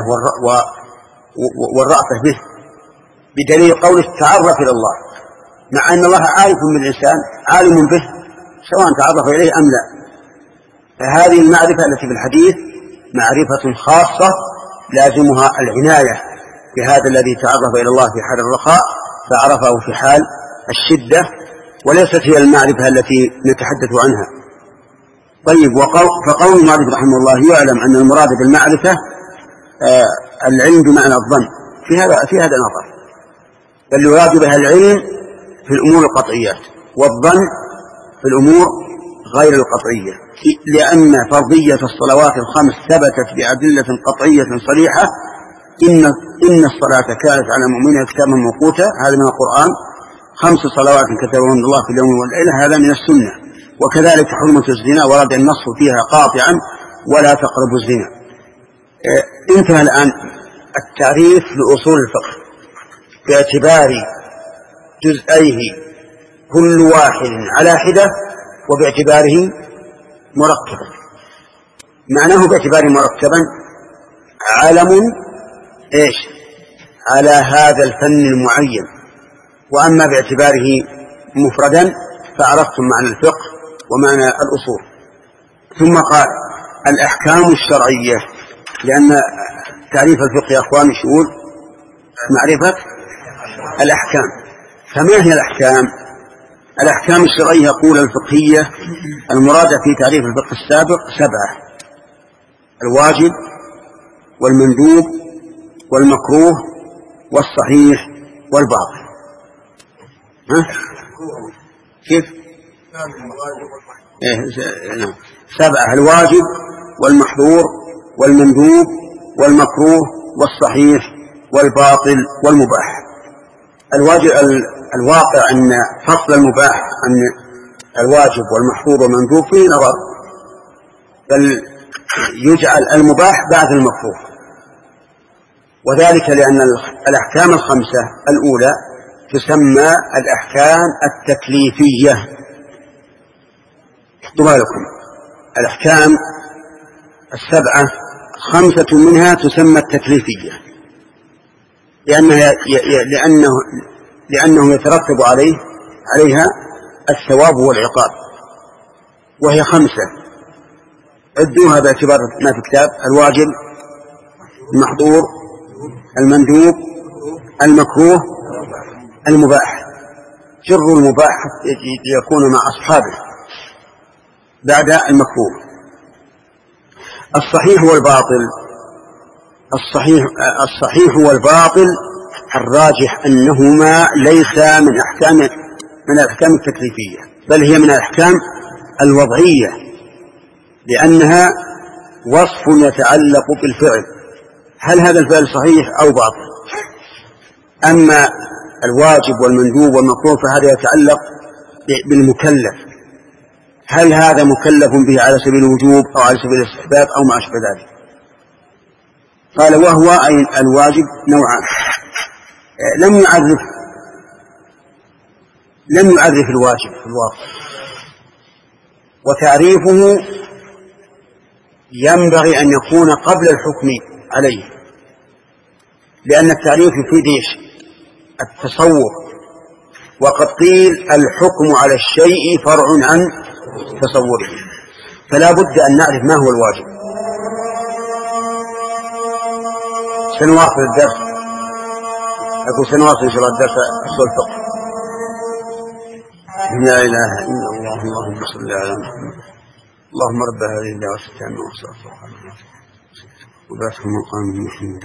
والرأفة به، بدليل قوله تعرف إلى الله، مع أن الله عارف بالإنسان، عالم به سواء تعرف إليه أم لا. فهذه المعرفة التي في الحديث معرفة خاصة لازمها العناية بهذا الذي تعرف إلى الله في حال الرخاء فعرفه في حال الشدة، وليست هي المعرفة التي نتحدث عنها. طيب، فقول المؤلف رحمه الله يعلم أن المراد بالمعرفة آه العلم بمعنى الظن، في هذا في هذا نظر، بل يراد بها العلم في الأمور القطعيات، والظن في الأمور غير القطعية، لأن فرضية الصلوات الخمس ثبتت بأدلة قطعية صريحة. إن إن الصلاة كانت على المؤمنين كتابا موقوتا، هذا من القرآن. خمس صلوات كتبهن الله في اليوم والليلة، هذا من السنة. وكذلك حرمة الزنا ورد النص فيها قاطعا ولا تقربوا الزنا. اه انتهى الآن التعريف لأصول الفقه باعتبار جزئيه كل واحد على حدة، وباعتباره مركبا. معناه باعتباره مركبا علم إيش على هذا الفن المعين، وأما باعتباره مفردا فعرفتم معنى الفقه ومعنى الأصول. ثم قال الأحكام الشرعية، لأن تعريف الفقه يا أخوان يقول معرفة الأحكام. فما هي الأحكام؟ الأحكام الشرعية يقول الفقهية المرادة في تعريف الفقه السابق سبعة: الواجب والمندوب والمكروه والصحيح والباطل. ها؟ كيف؟ إيه سبعة: الواجب والمحظور والمندوب والمكروه والصحيح والباطل والمباح. الواجب الواقع أن فصل المباح عن الواجب والمحظور والمندوب فيه نظر، بل يجعل المباح بعد المكروه، وذلك لأن الأحكام الخمسة الأولى تسمى الأحكام التكليفية. احضروا لكم الأحكام السبعة خمسة منها تسمى التكليفية، لأنه, لأنه, لأنه يترتب عليه عليها الثواب والعقاب، وهي خمسة عدوها باعتبار ما في كتاب: الواجب، المحظور، المندوب، المكروه، المباح. جر المباح يكون مع أصحابه بعد المكروه. الصحيح والباطل، الصحيح الصحيح والباطل الراجح أنهما ليس من أحكام من الأحكام التكليفية، بل هي من الأحكام الوضعية، لأنها وصف يتعلق بالفعل. هل هذا الفعل صحيح أو باطل؟ أما الواجب والمندوب والمكروه فهذا يتعلق بالمكلف، هل هذا مكلف به على سبيل الوجوب أو على سبيل الاستحباب أو ما أشبه ذلك. قال: وهو أي الواجب نوعان. لم يعرف لم يعرف الواجب في الواقع، وتعريفه ينبغي أن يكون قبل الحكم عليه، لأن التعريف يفيد التصور، وقد قيل الحكم على الشيء فرع عن تصوره، فلا بد أن نعرف ما هو الواجب. سنواصل الدرس أقول سنواصل إن شاء الله الدرس أصول الفقه. لا إله إلا الله، اللهم صل على محمد، اللهم رب هذه الدعوة التامة والصلاة والسلام وبعثه مقام محمد.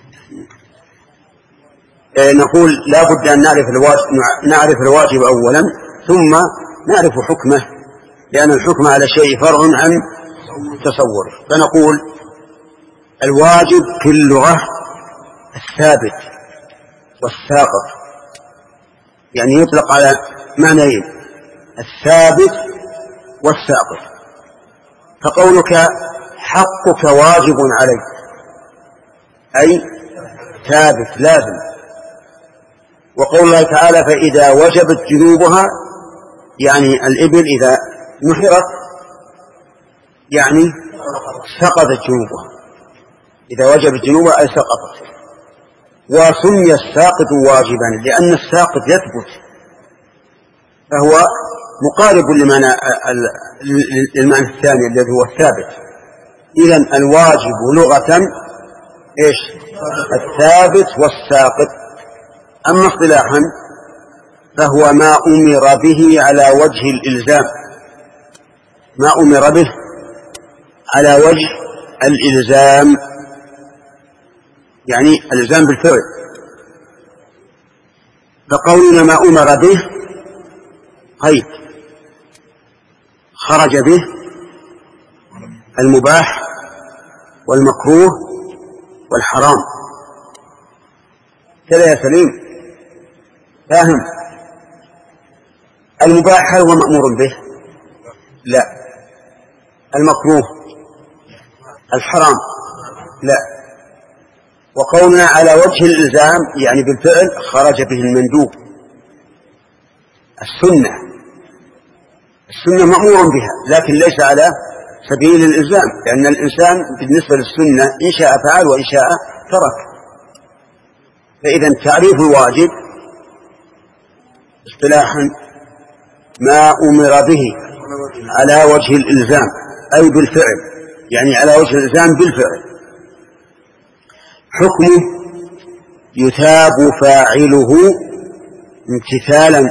نقول لا بد أن نعرف الواجب, نعرف الواجب أولا ثم نعرف حكمه، لأن الحكم على شيء فرع عن تصوره. فنقول الواجب في اللغة الثابت والساقط، يعني يطلق على معنيين: الثابت والساقط. فقولك حقك واجب عليك أي ثابت لازم، وقول الله تعالى: فإذا وجبت جنوبها، يعني الإبل إذا نحرت يعني سقطت جنوبها، إذا وجبت جنوبها أي سقطت. وسمي الساقط واجبا لأن الساقط يثبت، فهو مقارب لمعنى المعنى الثاني الذي هو الثابت. إذن الواجب لغة إيش؟ الثابت والساقط. أما اصطلاحا فهو ما أمر به على وجه الإلزام، ما أمر به على وجه الإلزام، يعني الإلزام بالفعل. فقولنا ما أمر به قيد، خرج به المباح والمكروه والحرام. كذا يا سليم فاهم؟ المباح هل هو مأمور به؟ لا. المكروه؟ الحرام؟ لا. وقولنا على وجه الإلزام يعني بالفعل خرج به المندوب. السنة السنة مأمور بها لكن ليس على سبيل الإلزام، لأن الإنسان بالنسبة للسنة إن شاء فعل وإن شاء ترك. فإذا تعريف الواجب اصطلاحا ما أمر به على وجه الإلزام أي بالفعل، يعني على وجه الإلزام بالفعل. حكمه يثاب فاعله امتثالا،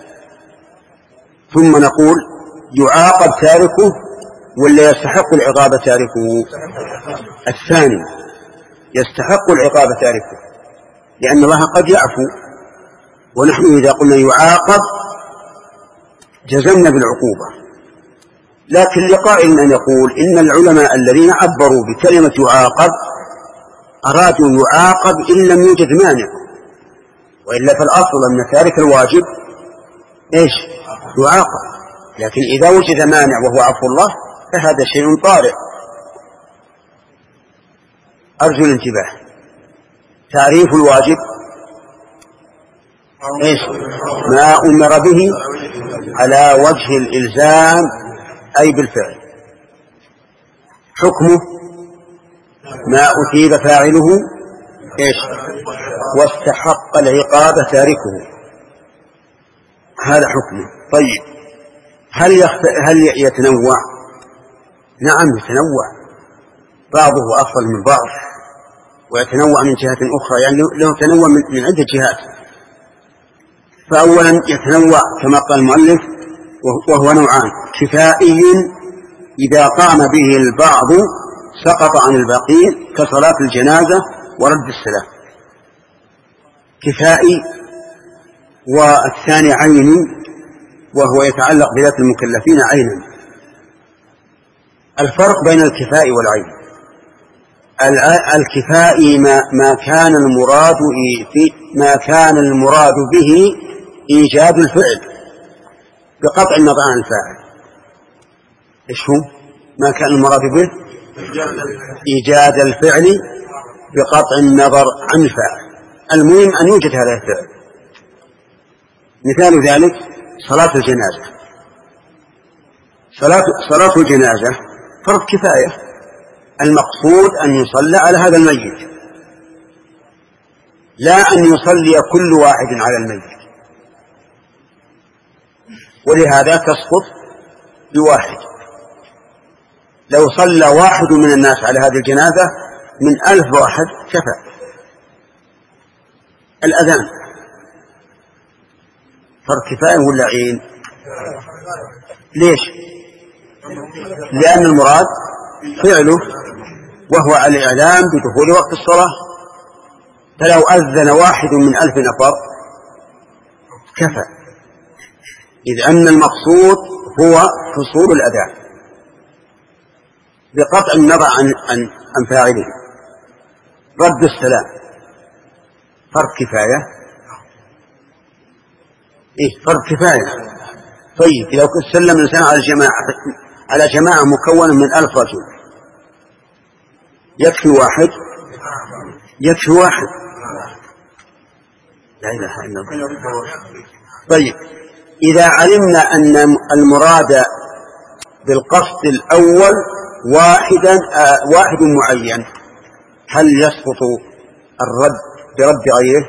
ثم نقول يعاقب تاركه ولا يستحق العقاب تاركه؟ الثاني، يستحق العقاب تاركه، لأن الله قد يعفو، ونحن إذا قلنا يعاقب جزمنا بالعقوبة. لكن لقائل أن يقول إن العلماء الذين عبروا بكلمة يعاقب أرادوا يعاقب إن لم يوجد مانع، وإلا فالأصل أن تارك الواجب إيش؟ يعاقب. لكن إذا وجد مانع وهو عفو الله فهذا شيء طارئ. أرجو الانتباه. تعريف الواجب إيش؟ ما أمر به على وجه الإلزام أي بالفعل. حكمه ما أثيب فاعله إيش؟ واستحق العقاب تاركه. هذا حكمه. طيب هل, يخت... هل يتنوع؟ نعم يتنوع، بعضه أفضل من بعض ويتنوع من جهة أخرى، يعني له تنوع من, من عدة جهات. فأولا يتنوع كما قال المؤلف وهو نوعان: كفائي إذا قام به البعض سقط عن الباقين كصلاة الجنازة ورد السلام، كفائي. والثاني عيني وهو يتعلق بذات المكلفين عينا. الفرق بين الكفاء والعين: الكفاء ما, ما كان المراد في ما كان المراد به إيجاد الفعل بقطع النظر عن الفاعل. إيش هو ما كان المراد به؟ إيجاد الفعل بقطع النظر عن الفاعل. المهم أن يوجد هذا الفعل. مثال ذلك صلاة الجنازة. صلاة, صلاة الجنازة فرض كفاية، المقصود أن يصلى على هذا الميت، لا أن يصلي كل واحد على الميت، ولهذا تسقط بواحد. لو صلى واحد من الناس على هذه الجنازة من ألف واحد كفى. الأذان فرض كفاية ولا عين؟ ليش؟ لأن المراد فعله وهو الإعلام بدخول وقت الصلاة، فلو أذن واحد من ألف نفر كفى، إذ أن المقصود هو حصول الأذان بقطع النظر عن, عن, عن فاعله. رد السلام فرض كفاية. إيه فرض كفاية. طيب لو سلم الإنسان على جماعة على جماعة مكونة من ألف رجل يكفي واحد؟ يكفي واحد، لا إله إلا الله. طيب إذا علمنا أن المراد بالقصد الأول واحدا آه واحد معين، هل يسقط الرد برد غيره؟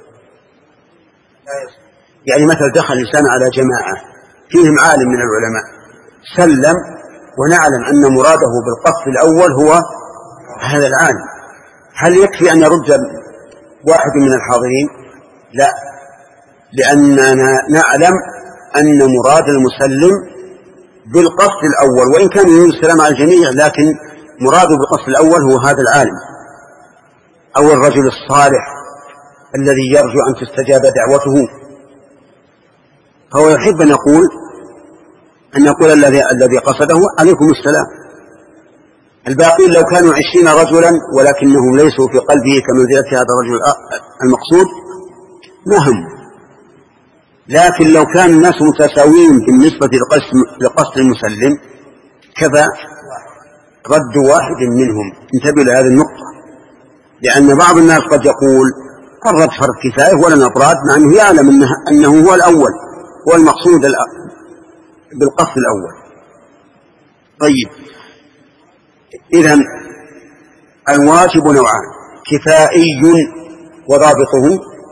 يعني مثل دخل الإنسان على جماعة فيهم عالم من العلماء سلم، ونعلم أن مراده بالقصد الأول هو هذا العالم، هل يكفي أن يرد واحد من الحاضرين؟ لا، لأننا نعلم أن مراد المسلم بالقصد الأول، وإن كان يريد السلام على الجميع، لكن مراده بالقصد الأول هو هذا العالم أو الرجل الصالح الذي يرجو أن تستجاب دعوته. فهو يحب أن يقول أن يقول الذي الذي قصده عليكم السلام. الباقين لو كانوا عشرين رجلا ولكنهم ليسوا في قلبه كمنزلة هذا الرجل المقصود ما هم، لكن لو كان الناس متساويين بالنسبة لقصد المسلم كفى رد واحد منهم. انتبهوا لهذه النقطة، لأن بعض الناس قد يقول الرد فرض كفاية ولا نطراد، مع أنه يعلم أنه, أنه هو الأول، هو المقصود بالقصد الأول. طيب إذن الواجب نوعان: كفائي وضابطه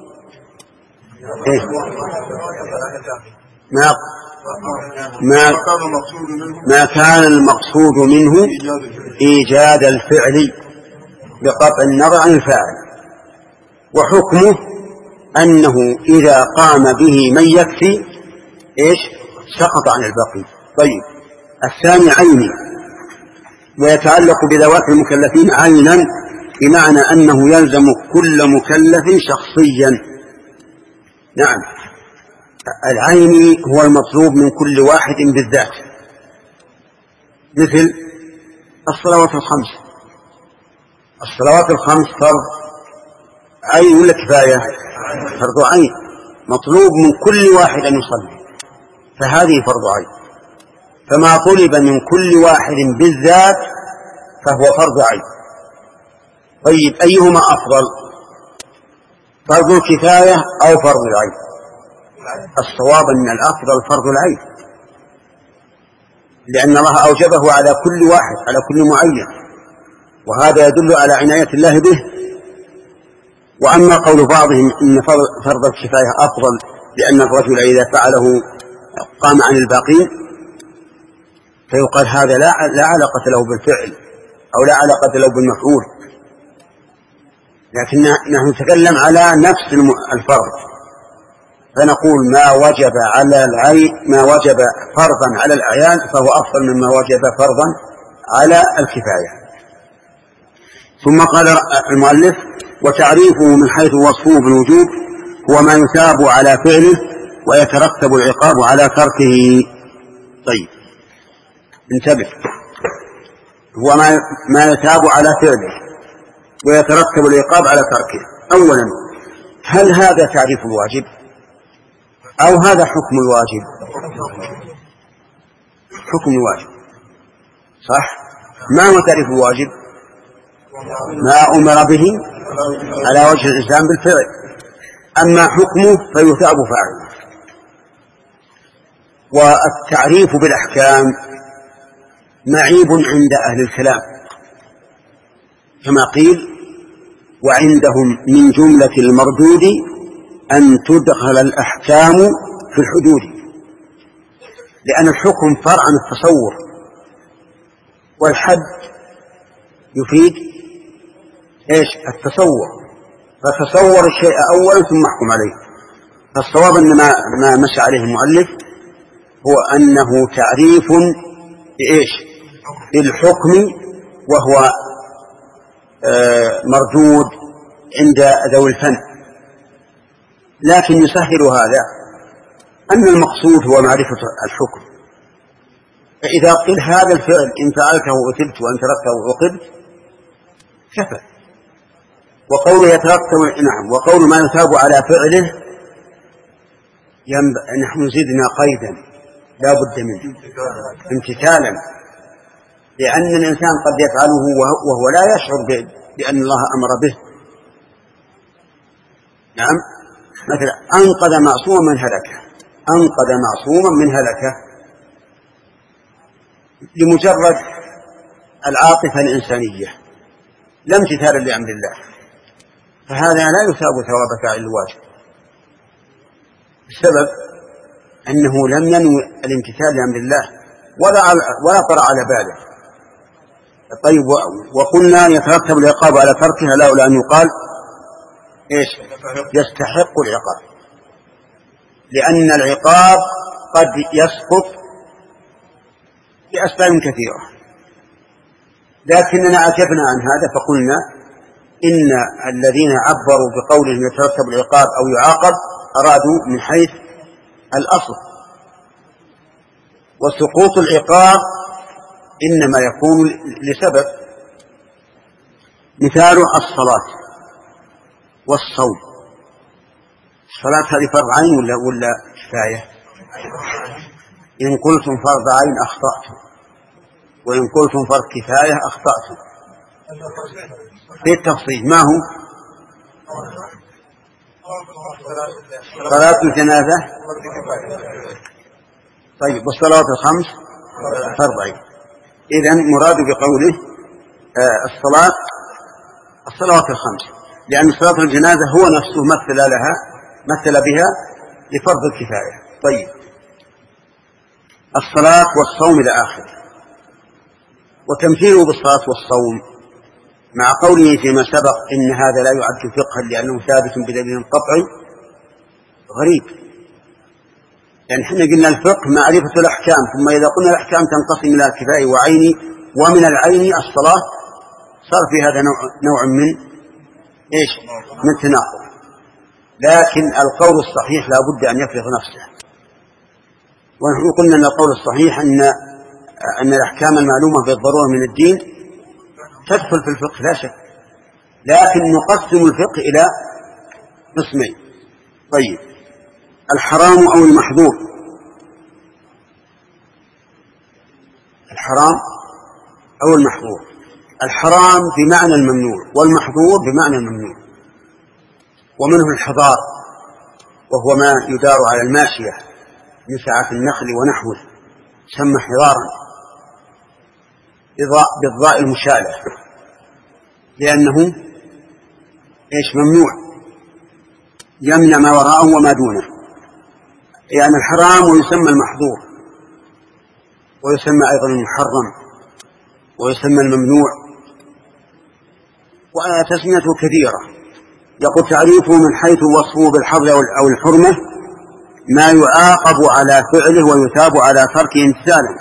إيه؟ ما ما ما كان المقصود منه إيجاد الفعل بقطع النظر عن الفاعل، وحكمه أنه إذا قام به من يكفي إيش سقط عن الباقي. طيب الثاني عيني، ويتعلق بذوات المكلفين عينا، بمعنى أنه يلزم كل مكلف شخصيا. نعم، العيني هو المطلوب من كل واحد بالذات، مثل الصلوات الخمس. الصلوات الخمس فرض عين ولا كفاية؟ فرض عين، مطلوب من كل واحد أن يصلي، فهذه فرض عين. فما طلب من كل واحد بالذات فهو فرض عين. طيب أيهما أفضل، فرض الكفاية أو فرض العين؟ الصواب أن الأفضل فرض العين، لأن الله أوجبه على كل واحد، على كل معين، وهذا يدل على عناية الله به. وأما قول بعضهم إن فرض الكفاية أفضل لأن الرجل إذا فعله قام عن الباقين فيقال هذا لا لا علاقة له بالفعل أو لا علاقة له بالمفعول، لكن نحن نتكلم على نفس الفرض، فنقول ما وجب على العين ما وجب فرضا على الأعيان فهو أفضل مما وجب فرضا على الكفاية. ثم قال المؤلف: وتعريفه من حيث وصفه بالوجوب هو ما يثاب على فعله ويترتب العقاب على تركه. طيب انتبه، هو ما ما يثاب على فعله ويترتب العقاب على تركه. أولا، هل هذا تعريف الواجب أو هذا حكم الواجب؟ حكم الواجب صح. ما هو تعريف الواجب؟ ما أمر به على وجه الإلزام بالفعل، أما حكمه فيثاب فاعله. والتعريف بالأحكام معيب عند أهل الكلام كما قيل: وعندهم من جملة المردود أن تدخل الأحكام في الحدود، لأن الحكم فرع عن التصور، والحد يفيد إيش؟ التصور، فتصور الشيء أولا ثم احكم عليه. فالصواب أن ما, ما مشى عليه المؤلف هو أنه تعريف بإيش؟ بالحكم، وهو آه مردود عند ذوي الفن، لكن يسهل هذا أن المقصود هو معرفة الحكم. فإذا قيل هذا الفعل إن فعلته أثبت وإن تركته عوقبت كفى. وقوله يترتب نعم وقول ما يثاب على فعله ينب... نحن زدنا قيدا لا بد منه امتثالا، لأن الإنسان قد يفعله وهو لا يشعر ب... بأن الله أمر به. نعم، مثلا أنقذ معصوما من هلكه، أنقذ معصوما من هلكه لمجرد العاطفة الإنسانية لا امتثالا لأمر الله، فهذا لا يثاب ثواب فاعل الواجب. السبب أنه لم ينوي الامتثال لأمر الله ولا ولا طرأ على باله. طيب، وقلنا يترتب العقاب على تركها لولا أن يقال إيش؟ يستحق العقاب، لأن العقاب قد يسقط بأسباب كثيرة، لكننا عجبنا عن هذا فقلنا إن الذين عبروا بقولهم يترتب العقاب أو يعاقب أرادوا من حيث الأصل، وسقوط العقاب إنما يكون لسبب. مثال الصلاة والصوم. الصلاة هذه فرض عين ولا ولا كفاية؟ إن قلتم فرض عين أخطأتم، وإن قلتم فرض كفاية أخطأتم. في التفصيل ما هو؟ صلاة الجنازة طيب، والصلوات الخمس فرض عين. إذن مراد بقوله آه الصلاة الصلوات الخمس، لأن صلاة الجنازة هو نفسه مثل لها مثل بها لفرض الكفاية. طيب، الصلاة والصوم إلى آخره. وتمثيله بالصلاة والصوم مع قوله فيما سبق إن هذا لا يعد فقها لأنه ثابت بدليل قطعي غريب، يعني احنا قلنا الفقه معرفة الأحكام، ثم إذا قلنا الأحكام تنقسم إلى كفاية وعيني، ومن العين الصلاة، صار في هذا نوع, نوع من إيش؟ من تناقض. لكن القول الصحيح لا بد أن يفرغ نفسه، ونحن قلنا أن القول الصحيح أن أن الأحكام المعلومة بالضرورة من الدين تدخل في الفقه لا شك، لكن نقسم الفقه إلى قسمين. طيب، الحرام أو المحظور. الحرام أو المحظور. الحرام بمعنى الممنوع، والمحظور بمعنى الممنوع. ومنه الحضار، وهو ما يدار على الماشية من سعة النخل ونحوه، سمى حضارا بالضاء المشالة، لأنه إيش؟ ممنوع، يمنع ما وراءه وما دونه. يعني الحرام ويسمى المحظور، ويسمى أيضا المحرم، ويسمى الممنوع، وتسميته كثيرة. يقول تعريفه من حيث وصفه بالحظر أو الحرمة ما يعاقب على فعله ويثاب على تركه امتثالا.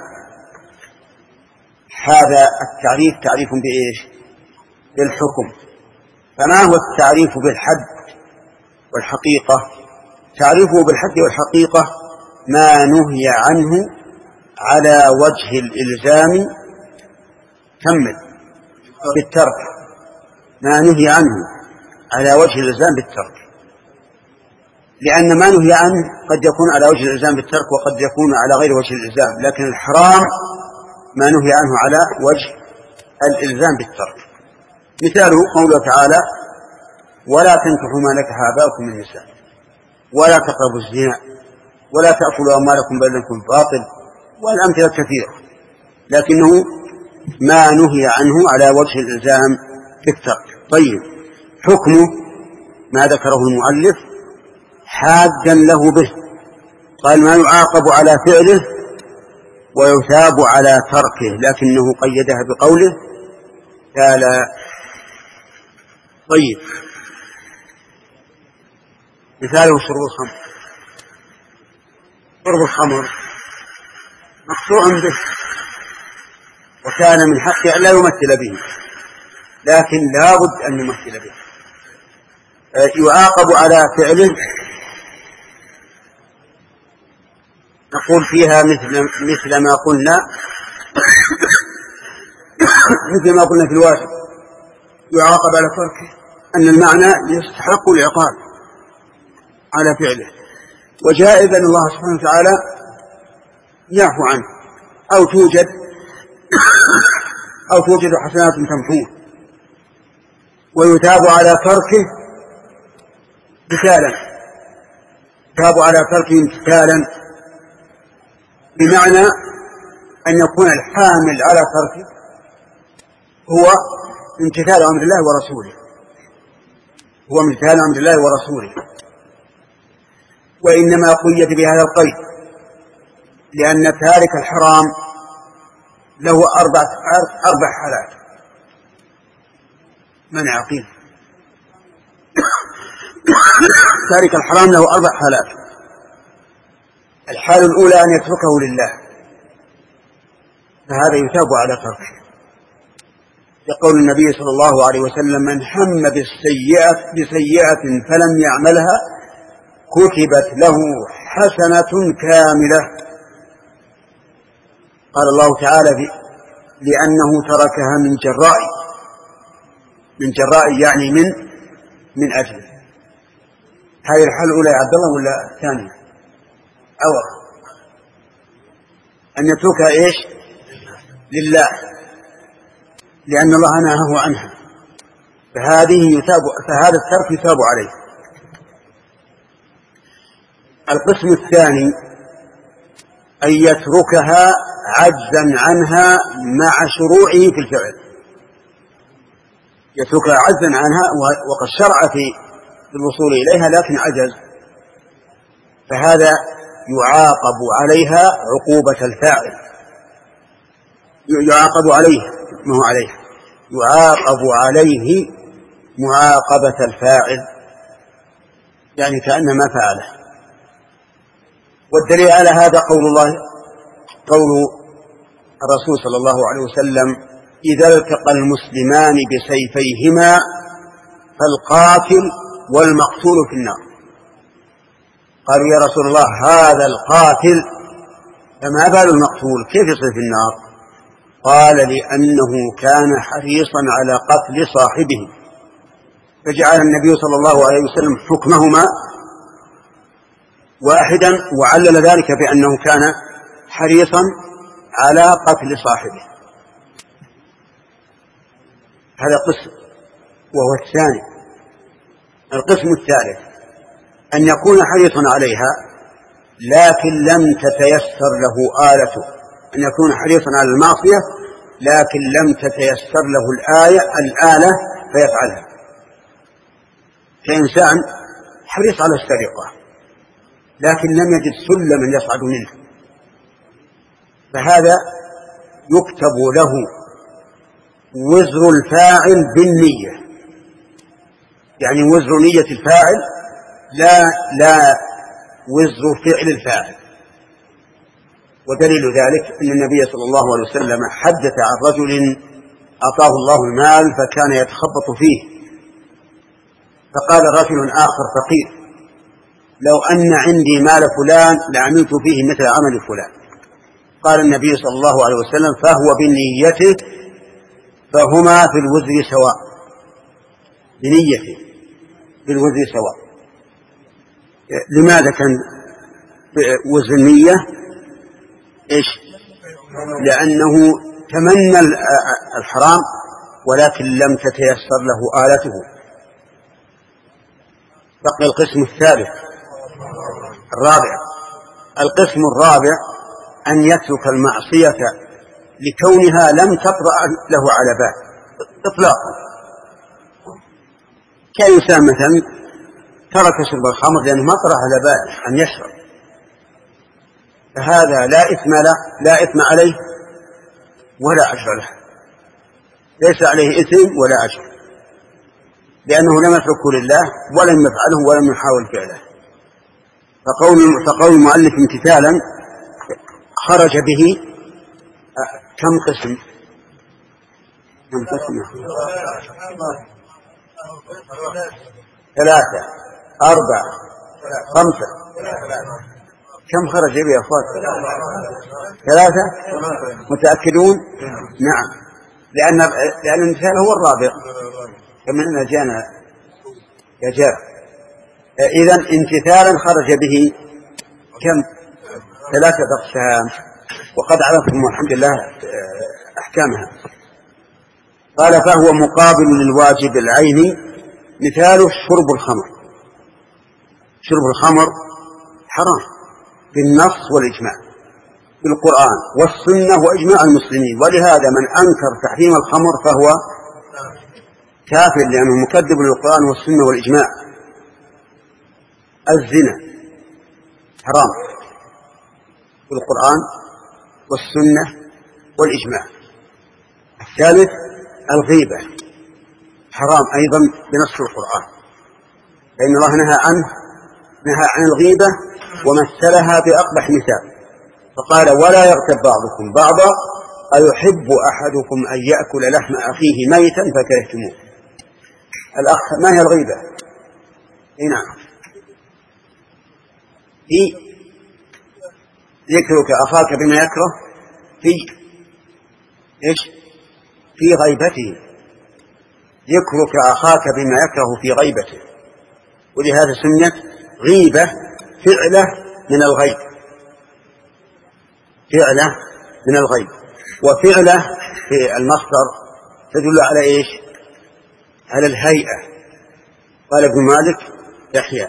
هذا التعريف تعريف بإيش؟ بالحكم. فما هو التعريف بالحد والحقيقة؟ تعريفه بالحد والحقيقة ما نهي عنه على وجه الإلزام كمل بالترك، ما نهي عنه على وجه الإلزام بالترك، لأن ما نهي عنه قد يكون على وجه الإلزام بالترك وقد يكون على غير وجه الإلزام، لكن الحرام ما نهي عنه على وجه الإلزام بالترك. مثاله قوله تعالى ولا تنكحوا ما نكح آباؤكم من النساء ولا تقربوا الزنا ولا تأكلوا أموالكم بينكم بالباطل، والأمثلة كثيرة، لكنه ما نهي عنه على وجه الإلزام بالترك. طيب حكمه ما ذكره المؤلف حادا له به، قال ما يعاقب على فعله ويثاب على تركه، لكنه قيدها بقوله قال. طيب مثاله شرب الخمر. شرب الخمر مقطوع به وكان من حقه أن لا يمثل به، لكن لا بد أن يمثل به. يعاقب على فعله نقول فيها مثل مثل ما قلنا مثل ما قلنا في الواجب يعاقب على تركه، أن المعنى يستحق العقاب على فعله، وجائز أن الله سبحانه وتعالى يعفو عنه أو توجد أو توجد حسنات تمحوه، ويثاب على تركه امتثالا، يثاب على تركه امتثالا بمعنى أن يكون الحامل على تركه هو امتثال أمر الله ورسوله، هو امتثال أمر الله ورسوله، وإنما قيد بهذا القيد لأن تارك الحرام له أربع أربع حالات. من عقيل تارك الحرام له أربع حالات. الحالة الأولى أن يتركه لله، فهذا يثاب على تركه، يقول النبي صلى الله عليه وسلم من هم بالسيئة بسيئة فلم يعملها كتبت له حسنة كاملة. قال الله تعالى لأنه تركها من جراء من جراء يعني من من أجل. هذه الحالة الأولى يا عبد الله ولا الثانية؟ أول أن يتركها إيش؟ لله، لأن الله نهاه عنها، فهذه يثاب فهذا الترك يثاب عليه. القسم الثاني أن يتركها عجزا عنها مع شروعه في الفعل، يتركها عجزا عنها وقد شرع في الوصول إليها لكن عجز، فهذا يعاقب عليها عقوبة الفاعل، يعاقب عليه ما هو عليه يعاقب عليه معاقبة الفاعل، يعني كأنما فعله. والدليل على هذا قول الله قول الرسول صلى الله عليه وسلم إذا التقى المسلمان بسيفيهما فالقاتل والمقتول في النار. قالوا يا رسول الله هذا القاتل فما بال المقتول كيف يصير في النار؟ قال لأنه كان حريصا على قتل صاحبه، فجعل النبي صلى الله عليه وسلم حكمهما واحدا وعلل ذلك بأنه كان حريصا على قتل صاحبه. هذا قسم، وهو الثاني. القسم الثالث أن يكون حريصا عليها لكن لم تتيسر له آلته، أن يكون حريصا على المعصية لكن لم تتيسر له الآية الآلة فيفعلها، كإنسان حريص على السرقة لكن لم يجد سلما يصعد منه، فهذا يكتب له وزر الفاعل بالنية، يعني وزر نية الفاعل لا لا وزر فعل الفاعل. ودليل ذلك أن النبي صلى الله عليه وسلم حدث عن رجل أعطاه الله المال فكان يتخبط فيه، فقال رجل آخر فقير: لو أن عندي مال فلان لعملت فيه مثل عمل فلان. قال النبي صلى الله عليه وسلم: فهو بنيته، فهما في الوزر سواء، بنيته في الوزر سواء. لماذا كان وزر النية؟ إيش؟ لأنه تمنى الحرام ولكن لم تتيسر له آلته. بقي القسم الثالث الرابع. القسم الرابع أن يترك المعصية لكونها لم تطرأ له على بال إطلاقا، كإنسان مثلا ترك شرب الخمر لأنه ما طرأ على بال أن يشرب، فهذا لا إثم له، لا إثم عليه ولا أجر له، ليس عليه إثم ولا أجر، لأنه لم يتركه لله ولم يفعله ولم يحاول فعله. فقول, فقول المؤلف امتثالا خرج به كم قسم؟ كم قسم؟ ثلاثة أربعة خمسة. كم خرج به يا أخوات؟ ثلاثة. متأكدون؟ نعم، لأن لأن المثال هو الرابع كما أننا جانا يا جار. إذن امتثالا خرج به كم؟ ثلاثة أقسام، وقد عرفتم والحمد لله أحكامها. قال: فهو مقابل للواجب العيني، مثاله شرب الخمر. شرب الخمر حرام بالنص والإجماع، بالقرآن والسنة وإجماع المسلمين، ولهذا من أنكر تحريم الخمر فهو كافر لأنه مكذب للقرآن والسنة والإجماع. الزنا حرام بالقرآن والسنة والإجماع. الثالث الغيبة حرام أيضا بنص القرآن، فإن الله نهى عنه، نهى عن الغيبة ومثلها بأقبح مثال، فقال: ولا يغتب بعضكم بعضا أيحب أحدكم أن يأكل لحم أخيه ميتا فكرهتموه. الأخ ما هي الغيبة؟ نعم، في ذكرك أخاك بما يكره في إيش؟ في غيبته، ذكرك أخاك بما يكره في غيبته، ولهذا سميت غيبة فعلة من الغيب، فعلة من الغيب. وفعلة في المصدر تدل على إيش؟ على الهيئة. قال ابن مالك يحيى: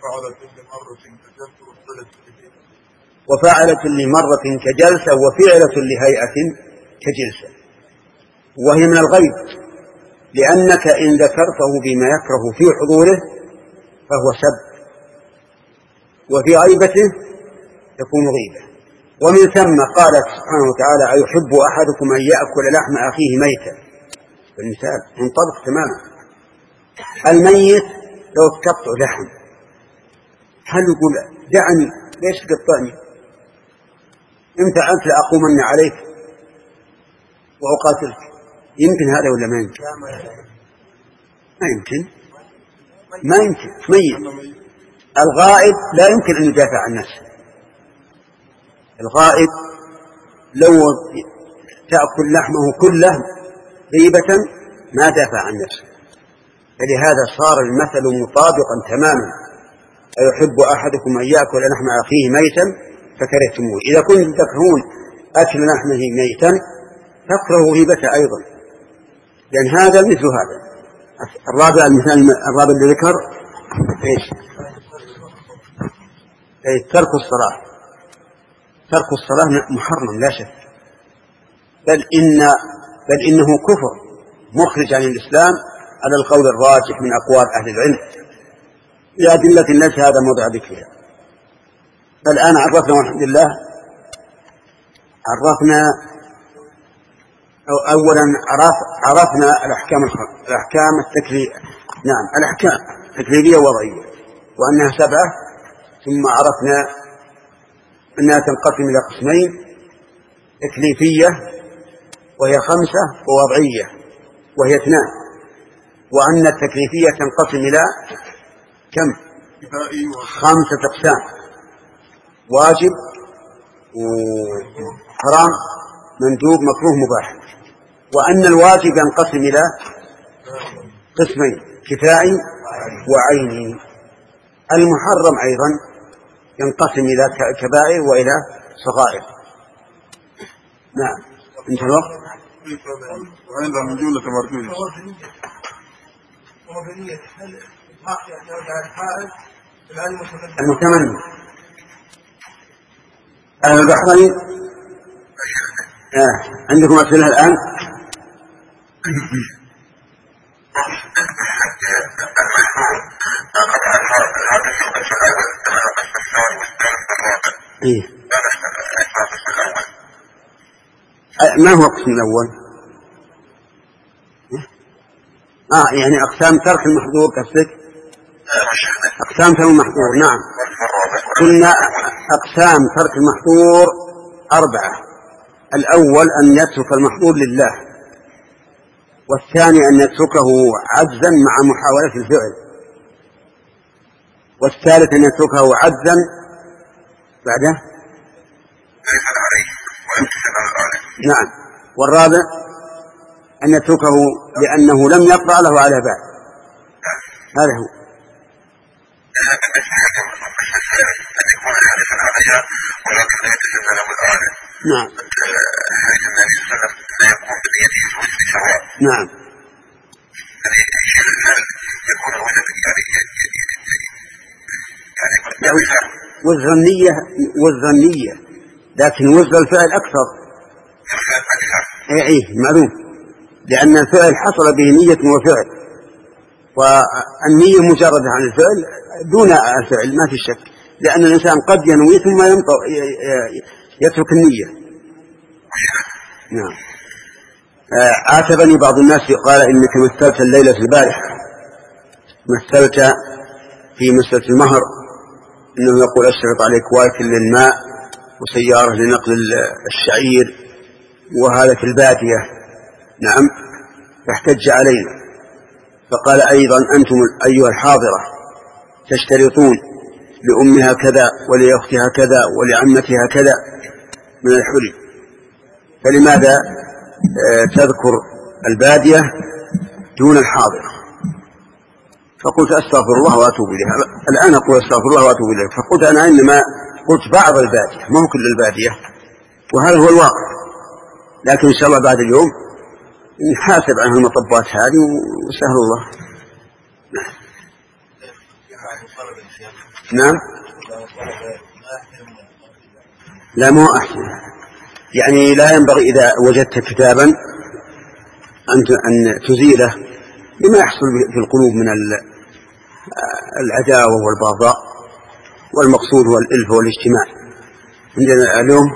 وفعلة لمرة كجلسة وفعلة لهيئة كجلسة، وهي من الغيب، لأنك إن ذكرته بما يكره في حضوره فهو سب، وفي غيبته يكون غيبة. ومن ثم قال سبحانه وتعالى: أيحب أحدكم أن يأكل لحم أخيه ميتا. المثال منطبق تماما. الميت لو تقطع لحم هل يقول: دعني ليش تقطعني؟ إن فعلت لأقومن عليك وأقاتلك. يمكن هذا ولا ما يمكن؟ ما يمكن، ما يمكن. ميت الغائب لا يمكن أن يدافع عن نفسه. الغائب لو تأكل لحمه كله غيبة ما دافع عن نفسه، فلهذا صار المثل مطابقا تماما: أيحب أحدكم أن يأكل لحم أخيه ميتا فكرهتموه. إذا كنتم تكرهون أكل لحمه ميتا تكرهوا غيبته أيضا، لأن هذا مثل هذا. الرابع المثال الرابع اللي ذكر إيش؟ أي ترك الصلاة. ترك الصلاة محرم لا شك، بل إن بل إنه كفر مخرج عن الإسلام على القول الراجح من أقوال أهل العلم، لأدلة ليس هذا موضع ذكرها. الآن عرفنا والحمد لله، عرفنا أو أولا عرف عرفنا الأحكام الخمس، الأحكام التكليفية، نعم الأحكام التكليفية وضعية وأنها سبعة، ثم عرفنا أنها تنقسم إلى قسمين: تكليفية وهي خمسة، ووضعية وهي اثنان، وأن التكليفية تنقسم إلى كم؟ خمسة أقسام: واجب وحرام مندوب مكروه مباح. وأن الواجب ينقسم إلى قسمين: كفائي وعيني. المحرم أيضا ينقسم إلى كبائر وإلى صغائر. نعم انتهى الوقت. وعندها من جملة مرجوية المتمني. أهل البحرين آه. عندكم أسئلة الآن؟ إيه؟ ما هو القسم الأول؟ آه يعني أقسام ترك المحظور قصدك؟ أقسام ترك المحظور. نعم قلنا أقسام ترك المحظور أربعة: الأول أن يترك المحظور لله، والثاني أن يتركه عجزا مع محاولة الفعل، والثالث أن يتركه عجزا بعده نعم، والرابع أن يتركه لأنه لم يقطع له على بال. هذا هو. نعم نعم وزر النية وزر النية، لكن وزر الفعل أكثر. اي اي معلوم، لأن الفعل حصل به نية وفعل، والنية مجردة عن الفعل دون الفعل ما في شك، لأن الإنسان قد ينوي ثم يترك النية. نعم. عاتبني بعض الناس قال إنك مثلت الليلة البارحة، مثلت في مسألة المهر، إنه يقول أشترط عليك واكل للماء وسيارة لنقل الشعير وهذا في البادية. نعم. فاحتج علينا فقال أيضا أنتم أيها الحاضرة تشترطون لأمها كذا ولأختها كذا ولعمتها كذا من الحلي، فلماذا تذكر البادية دون الحاضرة؟ فقلت أستغفر الله وأتوب إليه. الآن أقول أستغفر الله وأتوب إليه. فقلت أنا إنما قلت بعض البادية ما هو كل البادية، وهذا هو الواقع، لكن إن شاء الله بعد اليوم نحاسب عن المطبات هذه وسهل الله. نعم. لا مو أحسن، يعني لا ينبغي إذا وجدت كتابا أن تزيله لما يحصل في القلوب من العداوة والبغضاء، والمقصود هو الألفة والاجتماع. عندنا اليوم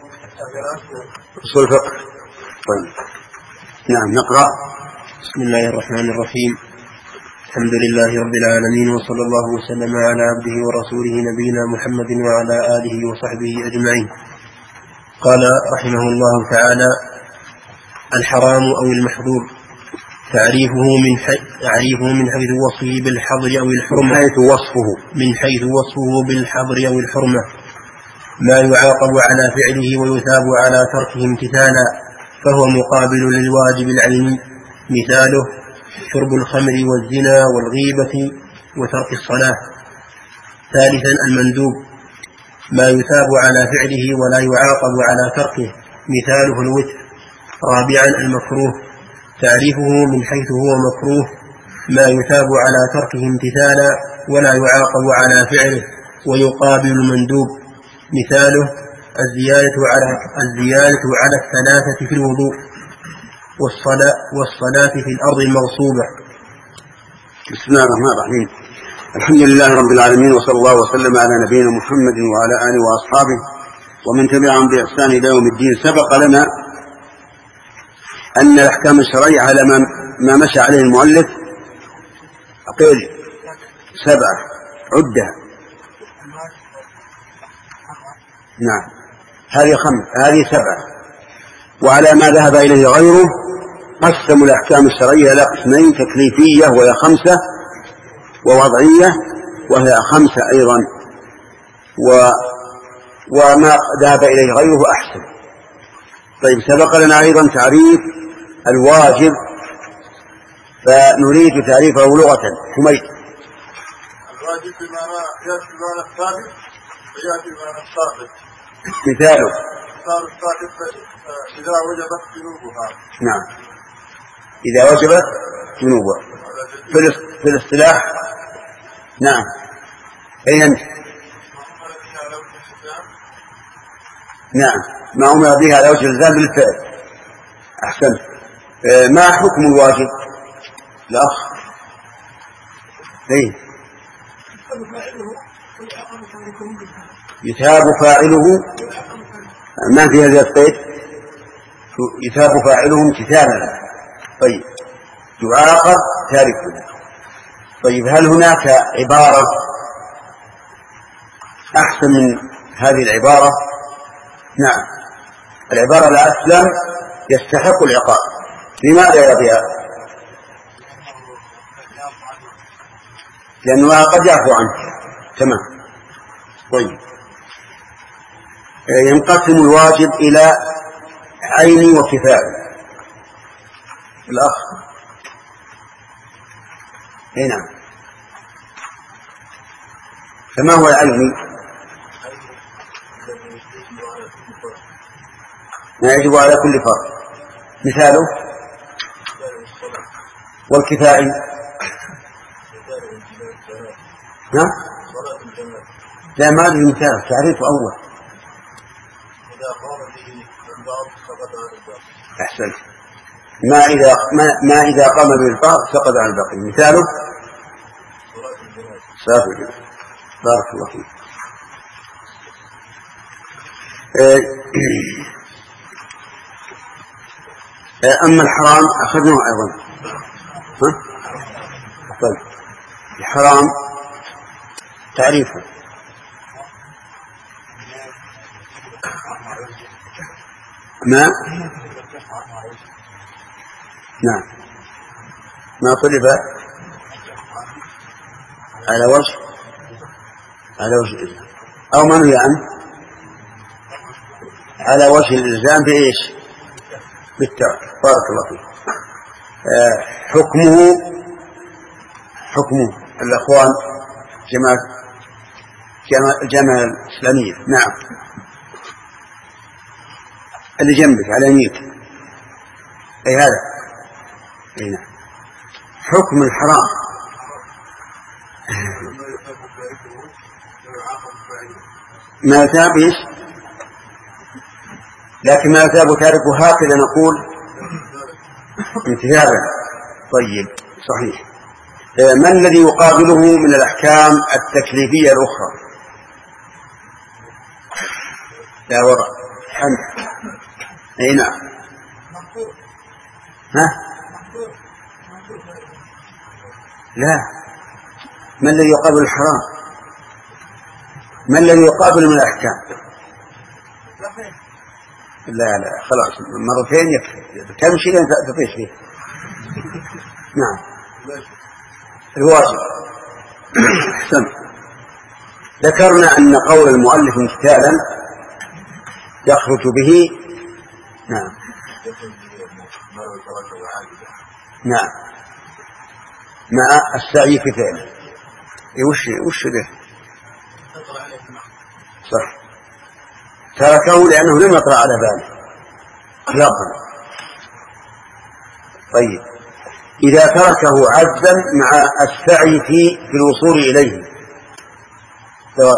أصول الفقه. طيب. نعم نقرأ. بسم الله الرحمن الرحيم. الحمد لله رب العالمين، وصلى الله وسلم على عبده ورسوله نبينا محمد وعلى آله وصحبه أجمعين. قال رحمه الله تعالى: الحرام أو المحظور تعريفه من حيث تعريفه من حيث وصفه بالحظر أو الحرمة. من حيث وصفه من حيث وصفه بالحظر أو الحرمة ما يعاقب على فعله ويثاب على تركه امتثالا، فهو مقابل للواجب العيني. مثاله شرب الخمر والزنا والغيبة وترك الصلاة. ثالثا المندوب ما يثاب على فعله ولا يعاقب على تركه، مثاله الوتر. رابعا المكروه تعريفه من حيث هو مكروه ما يثاب على تركه امتثالا ولا يعاقب على فعله ويقابل المندوب، مثاله الزيادة على الزيادة على الثلاثة في الوضوء والصلاة والصلاة في الأرض المغصوبة. بسم الله الرحمن الرحيم. الحمد لله رب العالمين، وصلى الله وسلم على نبينا محمد وعلى آله وأصحابه ومن تبعهم بإحسان إلى يوم الدين. سبق لنا أن الأحكام الشرعية على ما مشى عليه المؤلف أقول سبعة عدة. نعم، هذه خمس، هذه سبعة. وعلى ما ذهب إليه غيره قسموا الأحكام الشرعية إلى قسمين: تكليفية وهي خمسة، ووضعية وهي خمسة أيضا. و وما ذهب إليه غيره أحسن. طيب، سبق لنا أيضا تعريف الواجب، فنريد تعريفه لغة. حميد. الواجب بمعنى يأتي بمعنى الثابت ويأتي بمعنى الثابت. مثاله مثال الثابت إذا وجبت جنوبها. نعم، إذا وجبت جنوبها. في الاصطلاح نعم. أين أنت؟ نعم، ما أمر بها على وجه الإلزام بالفعل. أحسنت. ما حكم الواجب؟ الأخ إيه؟ يثاب فاعله. ما في هذا القيد؟ يثاب فاعله امتثالا. طيب، يعاقب تاركه. طيب، هل هناك عبارة أحسن من هذه العبارة؟ نعم، العبارة الأسلم: يستحق العقاب. لماذا يا بها؟ لأنه قد يعفو عنه. تمام. طيب، ينقسم الواجب إلى عين وكفاية. الأخ هنا، فما هو العين؟ ما يجب على كل فرد. مثاله والكفاء. نعم، لا، ما أدري مثال، تعريف أول. أحسنت. ما إذا ما, ما إذا قام بالبعض سقط عن الباقي. مثاله صلاة الجنازة. بارك الله فيك. أما الحرام أخذناه أيضا. ها؟ طيب، الحرام تعريفه. ما نعم، ما طلب على وجه على وجه الإلزام، أو ما نهي عنه على وجه الإلزام بإيش؟ بالترك. بارك الله فيك. آه حكمه حكمه الأخوان جماعة الجامعة الإسلامية. نعم، اللي جنبك على يمينك. أي هذا. أي نعم. حكم الحرام ما يثاب إيش؟ لكن ما يثاب تاركه هكذا نقول انتهابا. طيب، صحيح. ما الذي يقابله من الأحكام التكليفية الأخرى؟ لا وراء حمد. أي نعم. ها؟ لا، ما الذي يقابل الحرام؟ ما الذي يقابل من الأحكام؟ لا لا، خلاص مرتين يكفي. كم شيء تطيش فيه. نعم، الواجب. أحسن. ذكرنا أن قول المؤلف امتثالا يخرج به. نعم نعم مع السعي في فعله. وش وش به؟ صح، تركه لأنه لم يطرأ على باله إطلاقا. طيب، إذا تركه عجزا مع السعي في في الوصول إليه سواء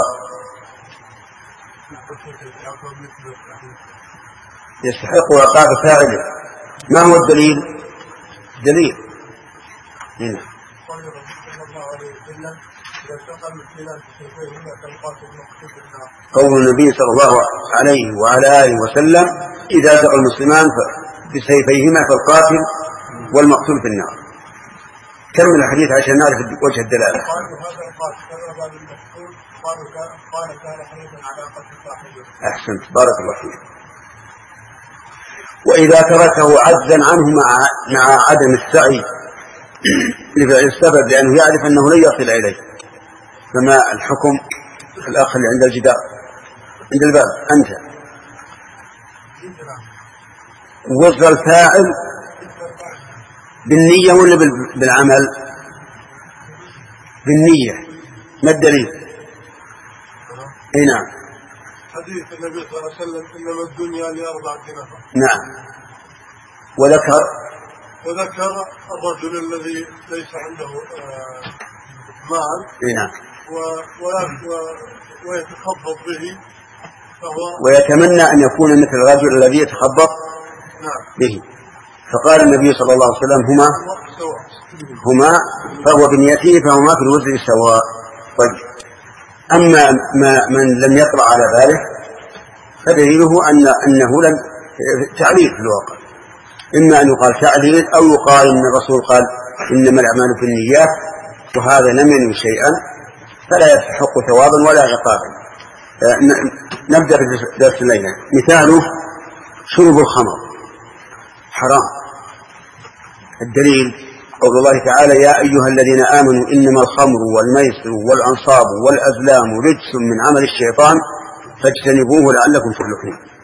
يستحق عقاب فاعله. ما هو الدليل؟ دليل هنا صلى الله عليه وسلم إذا التقى المسلمان بسيفيهما فالقاتل مقتول بالنار. قول النبي صلى الله عليه وعلى آله وسلم إذا التقى المسلمان بسيفيهما فالقاتل والمقتول في النار. كمل الحديث عشان نعرف وجه الدلالة. قالوا هذا القاتل كما قال المسعود قالوا قال كان حريصا على قتل صاحبه. أحسنت بارك الله فيك. وإذا تركه عجزا عنه مع مع عدم السعي لفعل السبب لأنه يعرف أنه لن يصل إليه، فما الحكم؟ الأخ اللي عند الجدار عند الباب أنت وزر الفاعل بالنية ولا بالعمل؟ بالنية. ما الدليل؟ اي نعم. حديث النبي صلى الله عليه وسلم إنما الدنيا لأربعة نفر. نعم. وذكر وذكر الرجل الذي ليس عنده مال. اي نعم. ويتخبط به فهو ويتمنى أن يكون مثل الرجل الذي يتخبط نعم. به. فقال النبي صلى الله عليه وسلم هما هما فهو بنيته فهما في الوزر سواء. طيب. أما ما من لم يطرأ على ذلك فدليله أن أنه لم تعليل في الواقع، إما أن يقال تعليل أو يقال أن الرسول قال إنما الأعمال في النيات وهذا لم ينوي شيئا فلا يستحق ثوابا ولا عقابا. نبدأ بدرس الليلة. مثاله شرب الخمر حرام. الدليل قول الله تعالى يا أيها الذين آمنوا إنما الخمر والميسر والأنصاب والأزلام رجس من عمل الشيطان فاجتنبوه لعلكم تفلحون.